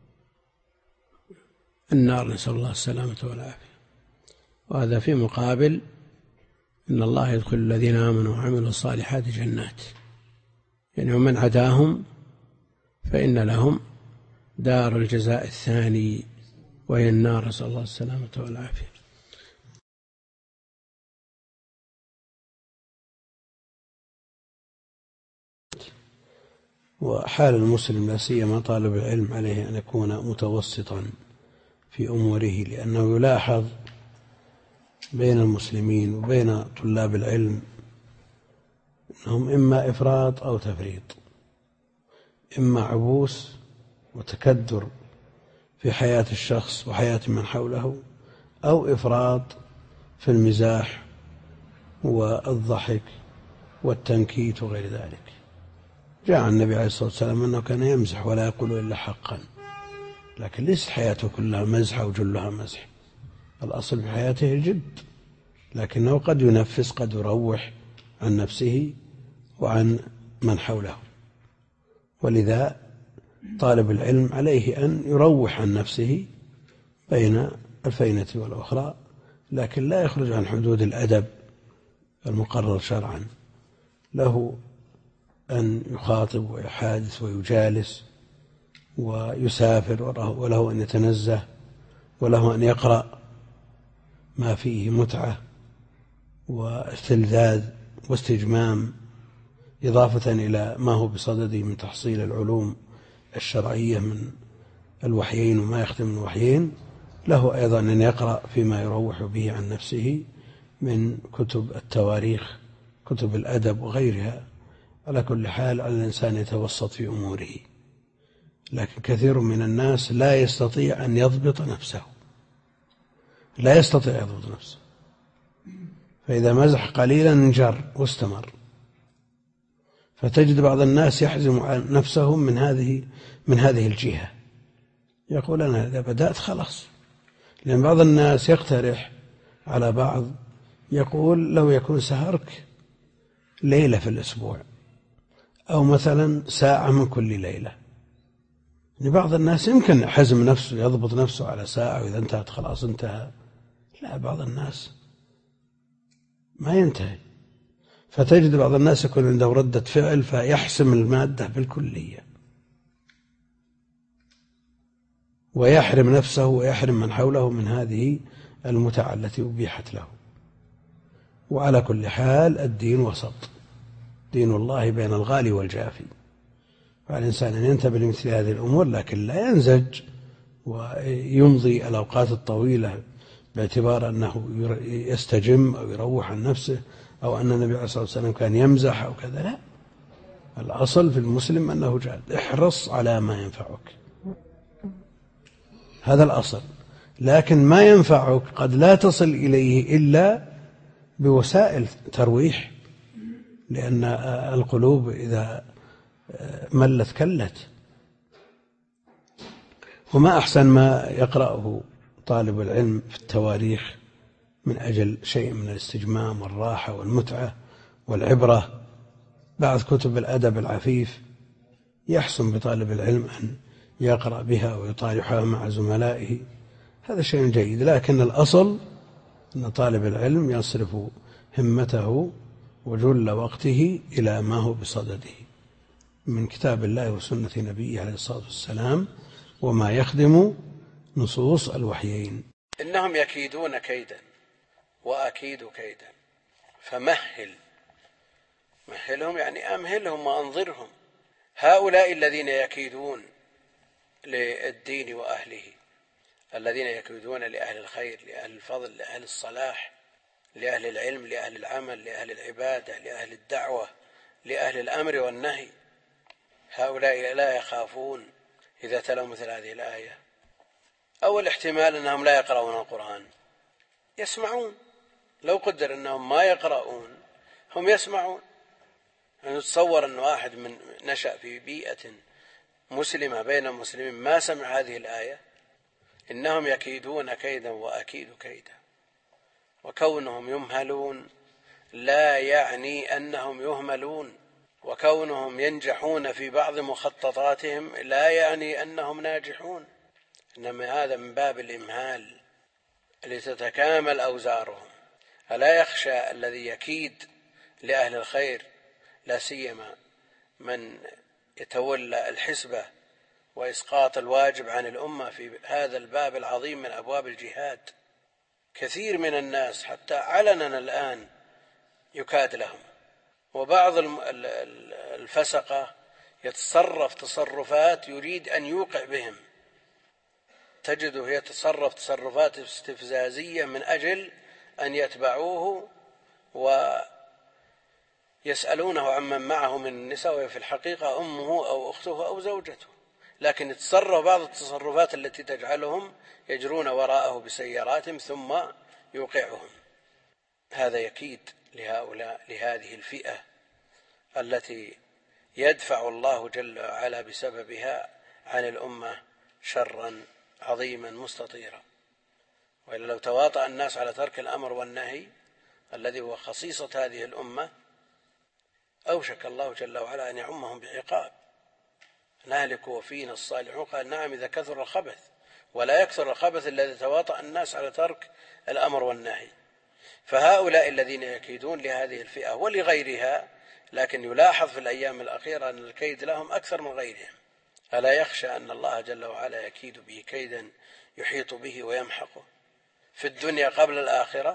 النار، نسأل الله السلامة والعافية. وهذا في مقابل إن الله يدخل الذين آمنوا وعملوا الصالحات جنات، يعني ومن عداهم فإن لهم دار الجزاء الثاني وهي النار، نسأل الله السلامة والعافية. وحال المسلم لا سيما طالب العلم عليه أن يكون متوسطا في أموره، لأنه يلاحظ بين المسلمين وبين طلاب العلم أنهم إما إفراط أو تفريط، إما عبوس وتكدر في حياة الشخص وحياة من حوله، أو إفراط في المزاح والضحك والتنكيت وغير ذلك. جاء عن النبي عليه الصلاة والسلام أنه كان يمزح ولا يقول إلا حقا، لكن ليست حياته كلها مزح أو جلها مزح، الأصل في حياته الجد، لكنه قد ينفس، قد يروح عن نفسه وعن من حوله. ولذا طالب العلم عليه أن يروح عن نفسه بين الفينة والأخرى، لكن لا يخرج عن حدود الأدب المقرر شرعا. له أن يخاطب ويحادث ويجالس ويسافر، وله أن يتنزه، وله أن يقرأ ما فيه متعة واستلذاذ واستجمام، إضافة إلى ما هو بصدده من تحصيل العلوم الشرعية من الوحيين وما يخدم من الوحيين. له أيضا أن يقرأ فيما يروح به عن نفسه من كتب التواريخ، كتب الأدب وغيرها. على كل حال على الإنسان يتوسط في أموره، لكن كثير من الناس لا يستطيع أن يضبط نفسه، لا يستطيع يضبط نفسه، فإذا مزح قليلا انجر واستمر. فتجد بعض الناس يحزم عن نفسه من هذه من هذه الجهة، يقول أنا إذا بدأت خلاص. لأن بعض الناس يقترح على بعض، يقول لو يكون سهرك ليلة في الأسبوع، أو مثلا ساعة من كل ليلة. لبعض الناس يمكن حزم نفسه، يضبط نفسه على ساعة، وإذا انتهت خلاص انتهى. لا، بعض الناس ما ينتهي، فتجد بعض الناس يكون عنده ردة فعل فيحسم المادة بالكلية، ويحرم نفسه ويحرم من حوله من هذه المتعة التي أبيحت له. وعلى كل حال الدين وسط، دين الله بين الغالي والجافي، فعلى الإنسان أن ينتبه لمثل هذه الأمور، لكن لا ينزج ويمضي الأوقات الطويلة باعتبار أنه يستجم أو يروح عن نفسه، أو أن النبي عليه الصلاة والسلام كان يمزح أو كذا. لا، الأصل في المسلم أنه جاد، احرص على ما ينفعك، هذا الأصل. لكن ما ينفعك قد لا تصل إليه إلا بوسائل ترويح، لأن القلوب إذا ملت كلت. وما أحسن ما يقرأه طالب العلم في التواريخ من أجل شيء من الاستجمام والراحة والمتعة والعبرة. بعض كتب الأدب العفيف يحسن بطالب العلم أن يقرأ بها ويطالعها مع زملائه، هذا شيء جيد. لكن الأصل أن طالب العلم يصرف همته وجل وقته إلى ما هو بصدده من كتاب الله وسنة نبيه عليه الصلاة والسلام، وما يخدم نصوص الوحيين. إنهم يكيدون كيدا وأكيد كيدا فمهل، مهلهم يعني أمهلهم وأنظرهم. هؤلاء الذين يكيدون للدين وأهله، الذين يكيدون لأهل الخير، لأهل الفضل، لأهل الصلاح، لأهل العلم، لأهل العمل، لأهل العبادة، لأهل الدعوة، لأهل الأمر والنهي، هؤلاء لا يخافون إذا تلوا مثل هذه الآية. أول احتمال أنهم لا يقرؤون القرآن، يسمعون. لو قدر أنهم ما يقرؤون هم يسمعون. نتصور أن واحد من نشأ في بيئة مسلمة بين المسلمين ما سمع هذه الآية، إنهم يكيدون كيدا وأكيد كيدا. وكونهم يمهلون لا يعني أنهم يهملون، وكونهم ينجحون في بعض مخططاتهم لا يعني أنهم ناجحون، إنما هذا من باب الإمهال لتتكامل أوزارهم. ألا يخشى الذي يكيد لأهل الخير، لا سيما من يتولى الحسبة وإسقاط الواجب عن الأمة في هذا الباب العظيم من أبواب الجهاد؟ كثير من الناس حتى علنا الآن يكاد لهم، وبعض الفسقة يتصرف تصرفات يريد أن يوقع بهم، تجده يتصرف تصرفات استفزازية من أجل أن يتبعوه ويسألونه عمن معه من النساء، وهي في الحقيقة أمه أو أخته أو زوجته، لكن يتصرف بعض التصرفات التي تجعلهم يجرون وراءه بسياراتهم ثم يوقعهم. هذا يكيد لهؤلاء، لهذه الفئة التي يدفع الله جل وعلا بسببها عن الأمة شرا عظيما مستطيرا. وإلا لو تواطأ الناس على ترك الأمر والنهي الذي هو خصيصة هذه الأمة أوشك الله جل وعلا أن يعمهم بعقاب. نهلك وفينا الصالحون. قال نعم إذا كثر الخبث، ولا يكثر الخبث الذي تواطأ الناس على ترك الأمر والنهي. فهؤلاء الذين يكيدون لهذه الفئة ولغيرها، لكن يلاحظ في الأيام الأخيرة أن الكيد لهم أكثر من غيرهم. ألا يخشى أن الله جل وعلا يكيد به كيدا يحيط به ويمحقه في الدنيا قبل الآخرة؟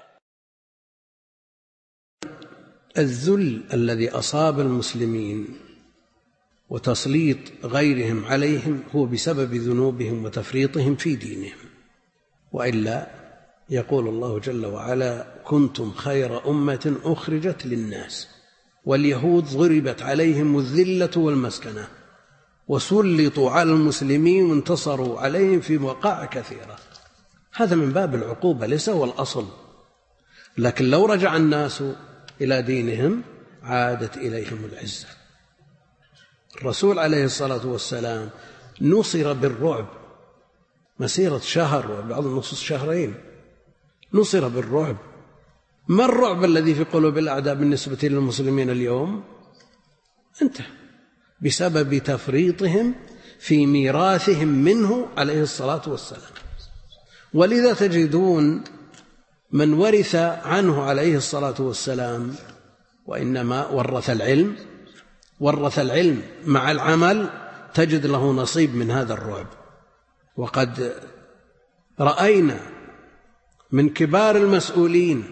الذل الذي أصاب المسلمين وتسليط غيرهم عليهم هو بسبب ذنوبهم وتفريطهم في دينهم. وإلا يقول الله جل وعلا كنتم خير أمة أخرجت للناس واليهود ضربت عليهم الذلة والمسكنة وسلطوا على المسلمين وانتصروا عليهم في مواقع كثيرة. هذا من باب العقوبة ليس هو الأصل. لكن لو رجع الناس إلى دينهم عادت إليهم العزة. الرسول عليه الصلاة والسلام نصر بالرعب مسيرة شهر وبعض النصوص شهرين، نصر بالرعب. ما الرعب الذي في قلوب الأعداء بالنسبة للمسلمين اليوم؟ انتهى بسبب تفريطهم في ميراثهم منه عليه الصلاة والسلام. ولذا تجدون من ورث عنه عليه الصلاة والسلام وإنما ورث العلم ورث العلم مع العمل تجد له نصيب من هذا الرعب. وقد رأينا من كبار المسؤولين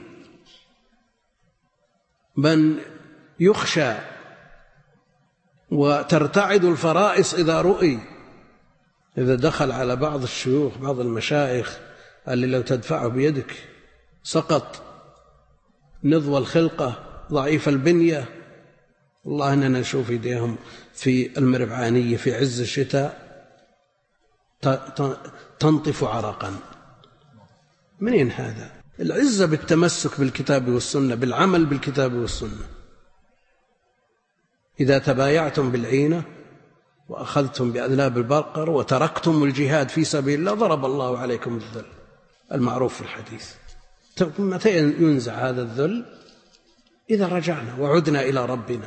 من يخشى وترتعد الفرائص إذا رؤي، إذا دخل على بعض الشيوخ بعض المشايخ اللي لو تدفعه بيدك سقط، نضوى الخلقة ضعيف البنية. والله أننا نشوف يديهم في المربعانية في عز الشتاء تنطف عرقا. منين هذا؟ العزة بالتمسك بالكتاب والسنة، بالعمل بالكتاب والسنة. إذا تبايعتم بالعينة وأخذتم بأذناب البقر وتركتم الجهاد في سبيل الله ضرب الله عليكم الذل المعروف في الحديث. متى ينزع هذا الذل؟ إذا رجعنا وعدنا إلى ربنا.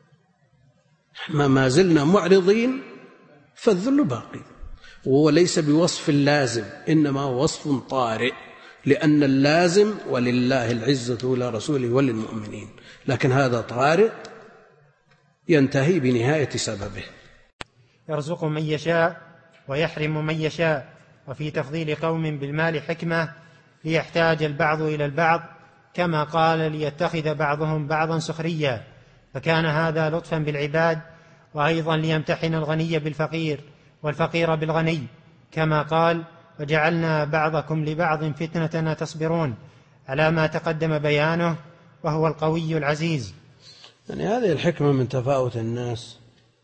ما زلنا معرضين فالذل باقي، وهو ليس بوصف لازم، إنما هو وصف طارئ، لأن اللازم ولله العزة ولرسوله وللمؤمنين، لكن هذا طارئ ينتهي بنهاية سببه. يرزق من يشاء ويحرم من يشاء، وفي تفضيل قوم بالمال حكمة ليحتاج البعض إلى البعض، كما قال ليتخذ بعضهم بعضا سخريا، فكان هذا لطفا بالعباد، وأيضا ليمتحن الغني بالفقير والفقير بالغني، كما قال وجعلنا بعضكم لبعض فتنة تصبرون، على ما تقدم بيانه، وهو القوي العزيز. يعني هذه الحكمة من تفاوت الناس.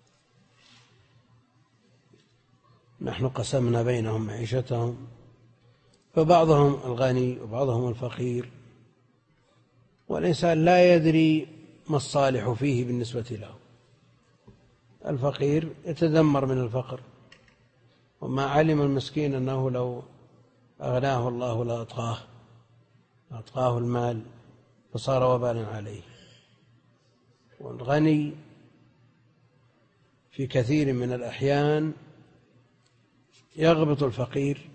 نحن قسمنا بينهم معيشتهم، فبعضهم الغني وبعضهم الفقير، والإنسان لا يدري ما الصالح فيه بالنسبة له. الفقير يتذمر من الفقر، وما علم المسكين أنه لو أغناه الله لأطغاه أطغاه المال فصار وبالا عليه. والغني في كثير من الأحيان يغبط الفقير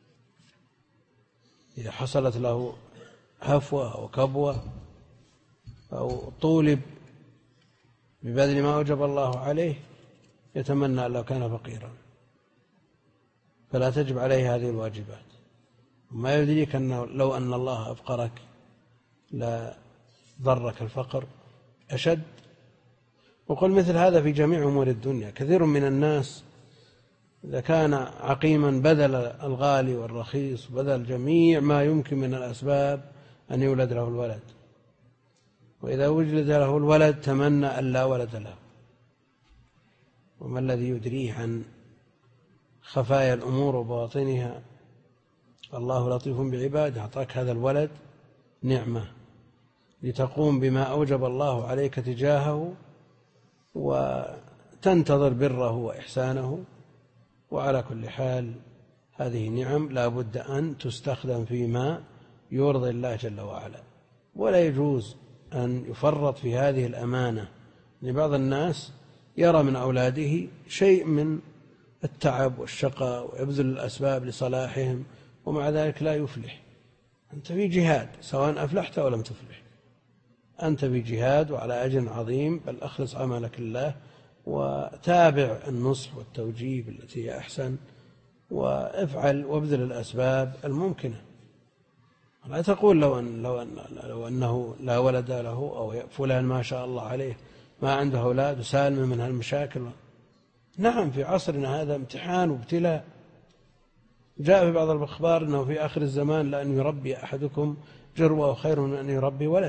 إذا حصلت له هفوة أو كبوة أو طولب ببذل ما أوجب الله عليه، يتمنى أن لو كان فقيرا، فلا تجب عليه هذه الواجبات. وما يدريك أنه لو أن الله أفقرك لا ضرك الفقر أشد. وقل مثل هذا في جميع أمور الدنيا. كثير من الناس إذا كان عقيما بذل الغالي والرخيص، بذل جميع ما يمكن من الأسباب أن يولد له الولد، وإذا وجد له الولد تمنى أن لا ولد له. وما الذي يدريه عن خفايا الأمور وبواطنها؟ الله لطيف بعباده. أعطاك هذا الولد نعمة لتقوم بما أوجب الله عليك تجاهه، و وتنتظر بره وإحسانه. وعلى كل حال هذه نعم لا بد أن تستخدم فيما يرضي الله جل وعلا، ولا يجوز أن يفرط في هذه الأمانة. لبعض الناس يرى من أولاده شيء من التعب والشقاء ويبذل الأسباب لصلاحهم ومع ذلك لا يفلح. أنت في جهاد سواء أفلحت أو لم تفلح، أنت في جهاد وعلى أجر عظيم، بل أخلص عملك لله وتابع النصح والتوجيه التي هي أحسن، وافعل وابذل الأسباب الممكنة. لا تقول لو, أن لو, أن لو أنه لا ولد له أو فلان ما شاء الله عليه ما عنده أولاد وسالم من هالمشاكل. نعم في عصرنا هذا امتحان وابتلاء. جاء في بعض الأخبار أنه في آخر الزمان لأن يربي أحدكم جروة خير من أن يربي ولد،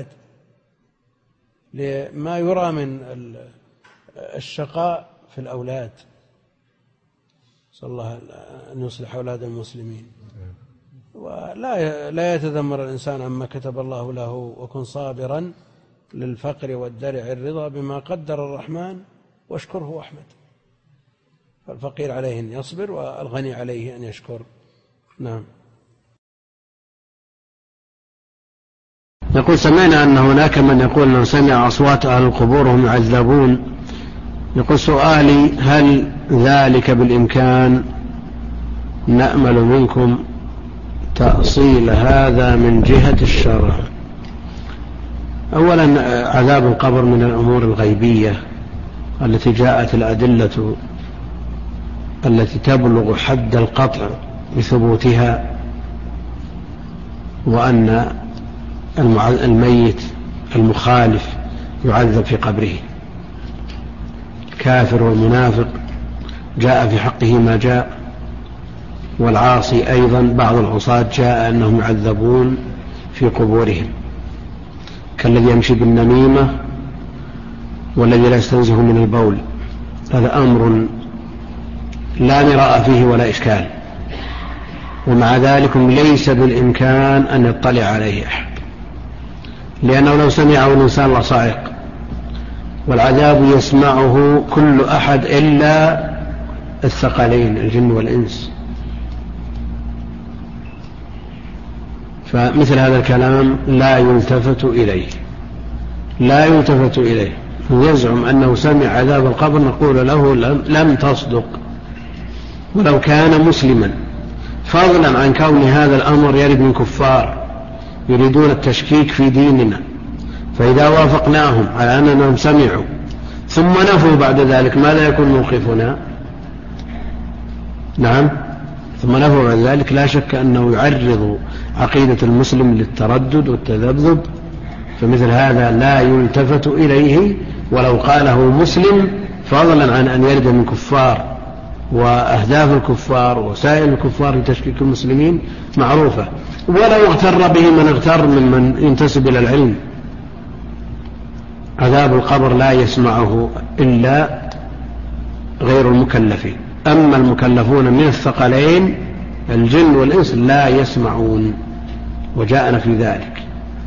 لما يرى من الشقاء في الأولاد. صلى الله أن يصلح أولاد المسلمين. ولا لا يتذمر الإنسان عما كتب الله له، وكن صابرا للفقر والدرع الرضا بما قدر الرحمن واشكره واحمد. فالفقير عليه أن يصبر والغني عليه أن يشكر. نعم. يقول سمعنا أن هناك من يقول أنه سمع أصوات أهل القبور وهم يعذبون. يقول سؤالي هل ذلك بالإمكان؟ نأمل منكم تأصيل هذا من جهة الشرع. أولا عذاب القبر من الأمور الغيبية التي جاءت الأدلة التي تبلغ حد القطع بثبوتها، وأن الميت المخالف يعذب في قبره. الكافر والمنافق جاء في حقه ما جاء، والعاصي أيضا بعض العصاة جاء أنهم يعذبون في قبورهم، كالذي يمشي بالنميمة والذي لا يستنزه من البول. هذا أمر لا مراء فيه ولا إشكال، ومع ذلك ليس بالإمكان أن يطلع عليه أحد، لأنه لو سمعه الإنسان لصائق، والعذاب يسمعه كل أحد إلا الثقلين الجن والإنس. فمثل هذا الكلام لا يلتفت إليه، لا يلتفت إليه. يزعم أنه سمع عذاب القبر نقول له لم تصدق ولو كان مسلما، فضلا عن كون هذا الأمر يرد من كفار يريدون التشكيك في ديننا. فإذا وافقناهم على أنهم سمعوا ثم نفوا بعد ذلك ماذا يكون موقفنا؟ نعم، ثم نفوا بعد ذلك لا شك أنه يعرض عقيدة المسلم للتردد والتذبذب. فمثل هذا لا يلتفت إليه ولو قاله مسلم، فضلا عن أن يرد من كفار، وأهداف الكفار وسائل الكفار لتشكيك المسلمين معروفة. ولو اغتر به من اغتر ممن ينتسب إلى العلم. عذاب القبر لا يسمعه إلا غير المكلفين، أما المكلفون من الثقلين الجن والإنس لا يسمعون، وجاءنا في ذلك.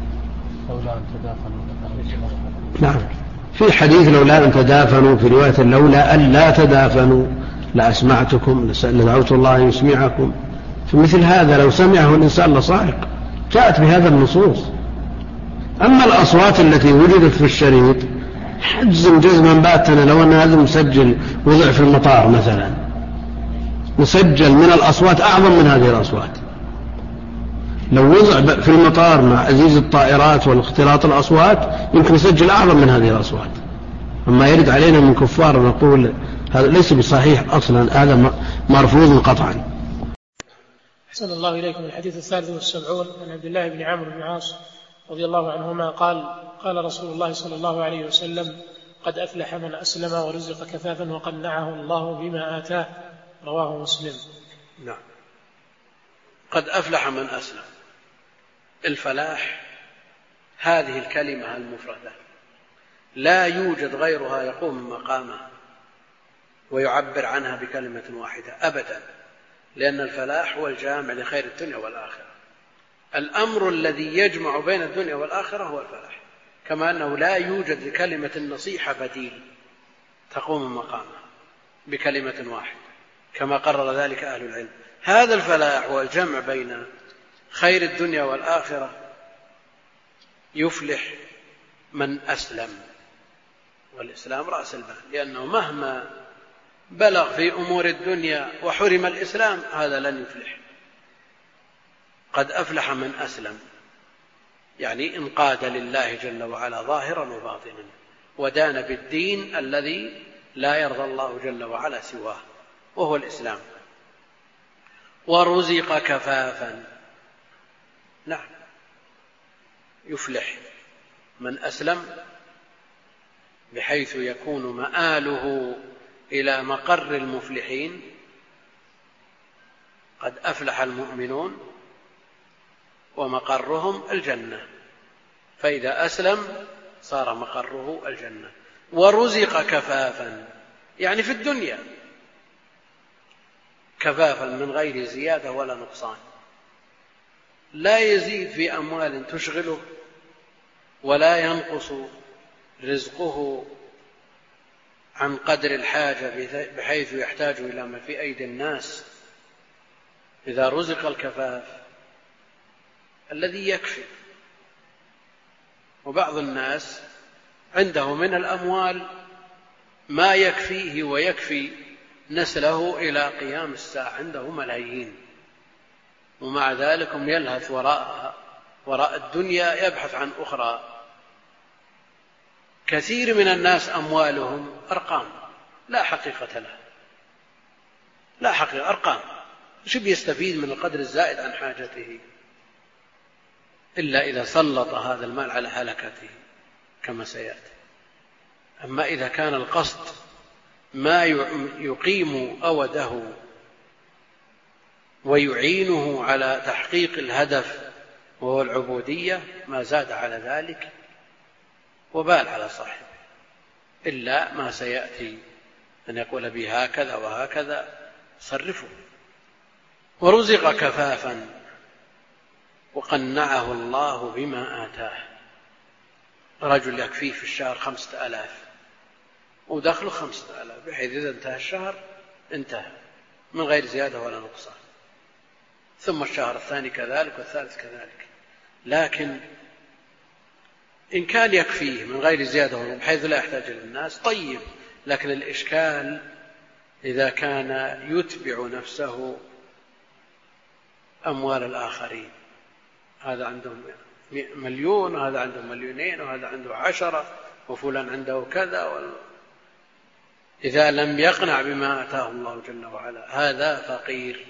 نعم، في حديث لولا أن تدافنوا، في رواية لولا أن لا تدافنوا لأسمعتكم لدعوت الله أن يسمعكم. فمثل هذا لو سمعه الإنسان لصائق، جاءت بهذا النصوص. أما الأصوات التي وجدت في الشريط حجزم جزما باتنا لو أن هذا مسجل وضع في المطار مثلا، مسجل من الأصوات أعظم من هذه الأصوات. لو وضع في المطار مع عزيز الطائرات والاختلاط الأصوات يمكن يسجل أعظم من هذه الأصوات. أما يرد علينا من كفار نقول هذا ليس بصحيح أصلا، هذا مرفوض قطعا. أحسن الله إليكم. الحديث الثالث والسبعون عن عبد الله بن عمرو بن العاص رضي الله عنهما قال قال رسول الله صلى الله عليه وسلم قد أفلح من أسلم ورزق كفافا وقنعه الله بما آتاه، رواه مسلم. نعم، قد أفلح من أسلم. الفلاح هذه الكلمة المفردة لا يوجد غيرها يقوم مقامها ويعبر عنها بكلمة واحدة أبدا، لأن الفلاح هو الجامع لخير الدنيا والآخرة. الأمر الذي يجمع بين الدنيا والآخرة هو الفلاح، كما أنه لا يوجد لكلمة النصيحة بديل، تقوم مقامه بكلمة واحدة كما قرر ذلك أهل العلم. هذا الفلاح والجمع بين خير الدنيا والآخرة يفلح من أسلم، والإسلام رأس المال، لأنه مهما بلغ في أمور الدنيا وحرم الإسلام هذا لن يفلح. قد أفلح من أسلم، يعني انقاد لله جل وعلا ظاهرا وباطنا، ودان بالدين الذي لا يرضى الله جل وعلا سواه وهو الإسلام. ورزق كفافا، نعم يفلح من أسلم بحيث يكون مآله إلى مقر المفلحين. قد أفلح المؤمنون ومقرهم الجنة، فإذا أسلم صار مقره الجنة. ورزق كفافا، يعني في الدنيا كفافا من غير زيادة ولا نقصان، لا يزيد في أموال تشغله ولا ينقص رزقه عن قدر الحاجة بحيث يحتاج إلى ما في أيدي الناس. إذا رزق الكفاف الذي يكفي، وبعض الناس عنده من الأموال ما يكفيه ويكفي نسله إلى قيام الساعة، عنده ملايين، ومع ذلك هم يلهث وراءها وراء الدنيا يبحث عن أخرى. كثير من الناس أموالهم أرقام لا حقيقة لها، لا حقيقة، أرقام، شو بيستفيد من القدر الزائد عن حاجته إلا إذا سلط هذا المال على هلكته كما سيأتي. أما إذا كان القصد ما يقيم أوده ويعينه على تحقيق الهدف وهو العبودية ما زاد على ذلك وبال على صاحبه، إلا ما سيأتي أن يقول به هكذا وهكذا صرفه. ورزق كفافا وقنعه الله بما آتاه. رجل يكفيه في الشهر خمسة آلاف ودخله خمسة آلاف، بحيث إذا انتهى الشهر انتهى من غير زيادة ولا نقصان، ثم الشهر الثاني كذلك والثالث كذلك. لكن إن كان يكفيه من غير زيادة بحيث لا يحتاج إلى الناس طيب، لكن الإشكال إذا كان يتبع نفسه أموال الآخرين، هذا عندهم مليون وهذا عنده مليونين وهذا عنده عشرة وفلان عنده كذا و... إذا لم يقنع بما آتاه الله جل وعلا هذا فقير،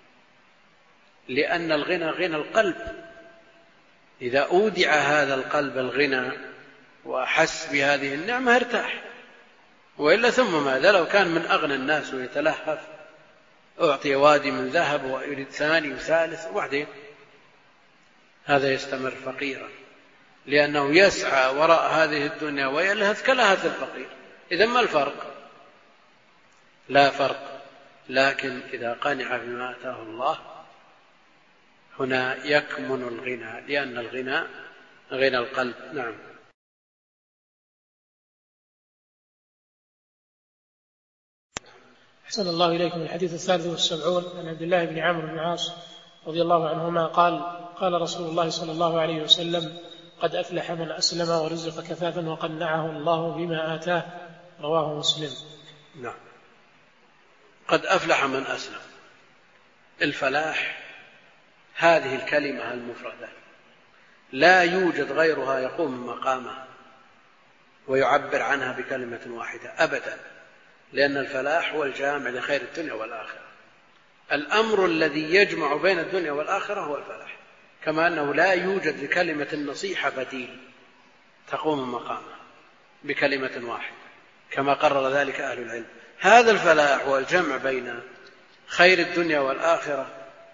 لأن الغنى غنى القلب. إذا أودع هذا القلب الغنى وأحس بهذه النعمة ارتاح، وإلا ثم ماذا؟ لو كان من أغنى الناس ويتلهف أعطي وادي من ذهب ويريد ثاني وثالث، وبعدين هذا يستمر فقيرا، لأنه يسعى وراء هذه الدنيا ويلهث كلهث الفقير. إذن ما الفرق؟ لا فرق. لكن إذا قنع بما آتاه الله هنا يكمن الغنى، لأن الغنى غنى القلب. نعم. أحسن الله إليكم. الحديث الثالث والسبعون عن عبد الله بن عمرو بن العاص رضي الله عنهما قال: قال رسول الله صلى الله عليه وسلم: قد أفلح من أسلم ورزق كفافا وقنعه الله بما آتاه. رواه مسلم. نعم. قد أفلح من أسلم. الفلاح هذه الكلمة المفردة لا يوجد غيرها يقوم مقامها ويعبر عنها بكلمة واحدة أبدا، لأن الفلاح هو الجامع لخير الدنيا والآخرة. الأمر الذي يجمع بين الدنيا والآخرة هو الفلاح، كما أنه لا يوجد لكلمة النصيحة بديل تقوم مقامها بكلمة واحدة كما قرر ذلك أهل العلم. هذا الفلاح والجمع بين خير الدنيا والآخرة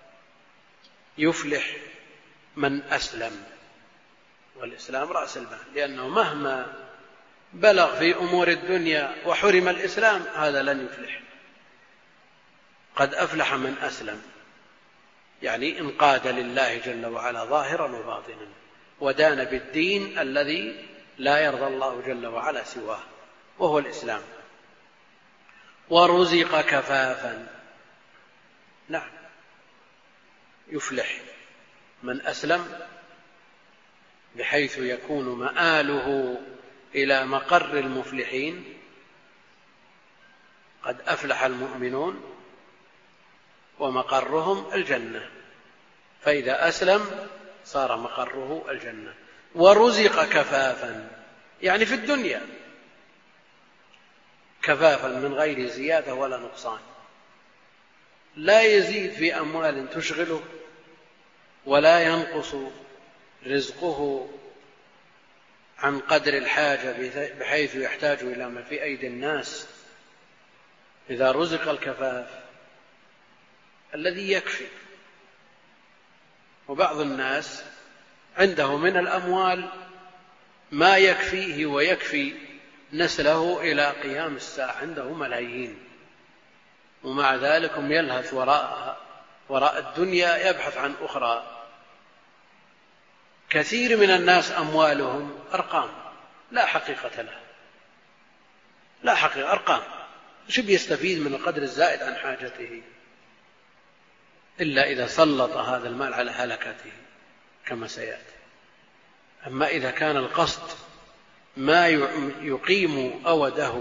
يفلح من أسلم، والإسلام رأس المال، لأنه مهما بلغ في أمور الدنيا وحرم الإسلام هذا لن يفلح. قد أفلح من أسلم، يعني انقاد لله جل وعلا ظاهرا وباطنا، ودان بالدين الذي لا يرضى الله جل وعلا سواه وهو الإسلام. ورزق كفافا. نعم، يفلح من أسلم بحيث يكون مآله إلى مقر المفلحين. قد أفلح المؤمنون ومقرهم الجنة، فإذا أسلم صار مقره الجنة. ورزق كفافا يعني في الدنيا كفافا من غير زيادة ولا نقصان، لا يزيد في أموال تشغله ولا ينقص رزقه عن قدر الحاجة بحيث يحتاج إلى ما في أيدي الناس. إذا رزق الكفاف الذي يكفي. وبعض الناس عنده من الأموال ما يكفيه ويكفي نسله إلى قيام الساعة، عنده ملايين، ومع ذلك يلهث وراءها وراء الدنيا يبحث عن أخرى. كثير من الناس أموالهم أرقام لا حقيقة لها، لا حقيقة، أرقام، شو بيستفيد من القدر الزائد عن حاجته إلا إذا سلط هذا المال على هلكته كما سيأتي. أما إذا كان القصد ما يقيم أوده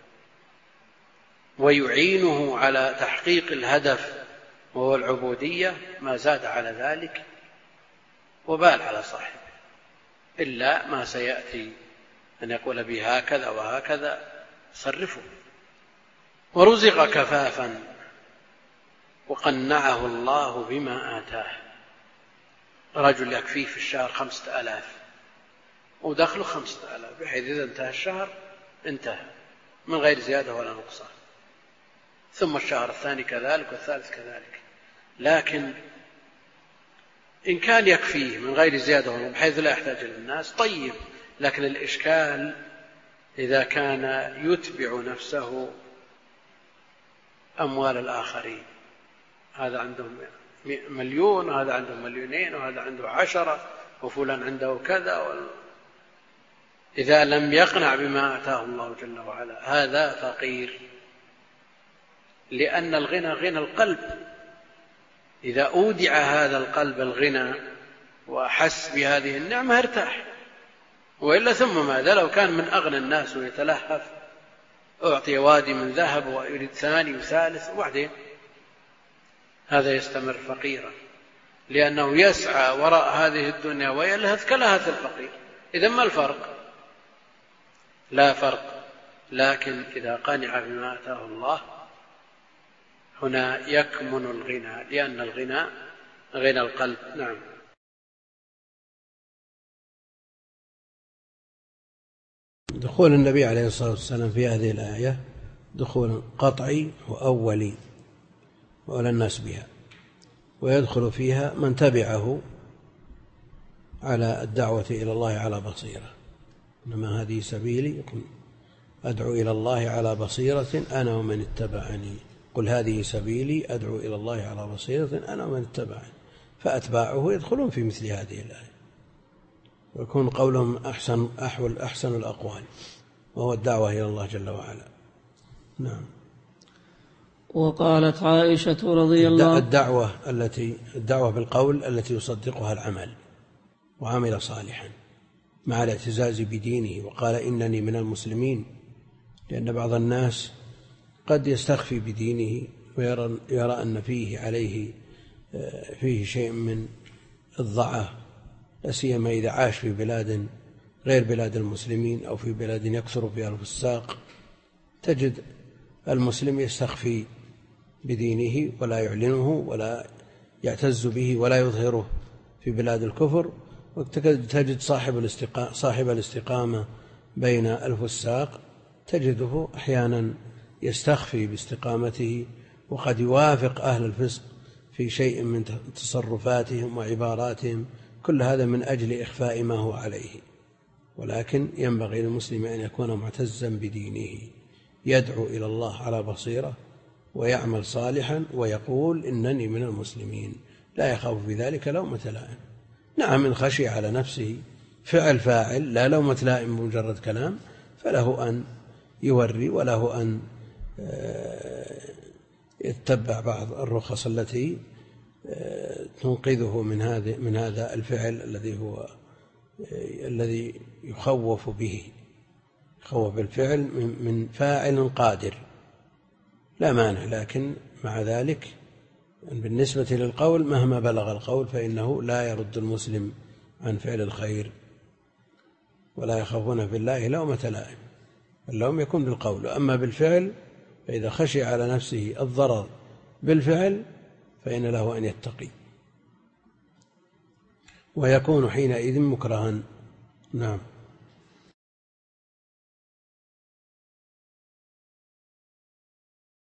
ويعينه على تحقيق الهدف وهو العبودية، ما زاد على ذلك وبال على صاحبه، إلا ما سيأتي أن يقول به هكذا وهكذا صرفه. ورزق كفافا وقنعه الله بما آتاه. رجل يكفيه في الشهر خمسة آلاف ودخله خمسة آلاف، بحيث إذا انتهى الشهر انتهى من غير زيادة ولا نقصان، ثم الشهر الثاني كذلك والثالث كذلك. لكن إن كان يكفيه من غير زيادة ولا بحيث لا يحتاج إلى الناس طيب، لكن الإشكال إذا كان يتبع نفسه أموال الآخرين، هذا عنده مليون وهذا عنده مليونين وهذا عنده عشرة وفلان عنده كذا. إذا لم يقنع بما آتاه الله جل وعلا هذا فقير، لأن الغنى غنى القلب. إذا أودع هذا القلب الغنى وأحس بهذه النعمة ارتاح، وإلا ثم ماذا؟ لو كان من أغنى الناس ويتلهف أعطي وادي من ذهب ويريد ثاني وثالث، وبعدين هذا يستمر فقيرا، لأنه يسعى وراء هذه الدنيا ويلهث كلهث الفقير. إذن ما الفرق؟ لا فرق. لكن إذا قنع بما آتاه الله هنا يكمن الغنى، لأن الغنى غنى القلب. نعم. دخول النبي عليه الصلاة والسلام في هذه الآية دخول قطعي وأولي وأولى الناس بها، ويدخل فيها من تبعه على الدعوة إلى الله على بصيرة. إنما هذه سبيلي أدعو إلى الله على بصيرة أنا ومن اتبعني. قل هذه سبيلي أدعو إلى الله على بصيرة أنا ومن اتبعني. فأتباعه يدخلون في مثل هذه الآية، ويكون قولهم أحسن أحول أحسن الأقوال، وهو الدعوة إلى الله جل وعلا. نعم. وقالت عائشة رضي الله الدعوة التي الدعوة بالقول التي يصدقها العمل وعمل صالحا مع الاعتزاز بدينه وقال إنني من المسلمين، لأن بعض الناس قد يستخفي بدينه ويرى يرى أن فيه عليه فيه شيء من الضعف، لا سيما إذا عاش في بلاد غير بلاد المسلمين أو في بلاد يكثر فيها الفساق. تجد المسلم يستخفي بدينه ولا يعلنه ولا يعتز به ولا يظهره في بلاد الكفر، وتجد صاحب الاستقامة صاحب الاستقامة بين الفساق تجده أحيانا يستخفي باستقامته، وقد يوافق أهل الفسق في شيء من تصرفاتهم وعباراتهم، كل هذا من أجل إخفاء ما هو عليه. ولكن ينبغي للمسلم أن يكون معتزا بدينه، يدعو إلى الله على بصيرة ويعمل صالحا ويقول إنني من المسلمين، لا يخاف في ذلك لومة لائم. نعم، إن خشي على نفسه فعل فاعل لا لومة لائم بمجرد كلام، فله أن يوري وله أن يتبع بعض الرخص التي تنقذه من هذا من هذا الفعل الذي هو الذي يخوف به، يخوف بالفعل من فاعل قادر لا مانع، لكن مع ذلك بالنسبة للقول مهما بلغ القول فإنه لا يرد المسلم عن فعل الخير، ولا يخافون في الله لومة لائم، اللوم يكون بالقول، أما بالفعل فإذا خشي على نفسه الضرر بالفعل فإن له أن يتقي، ويكون حينئذ مكرها. نعم.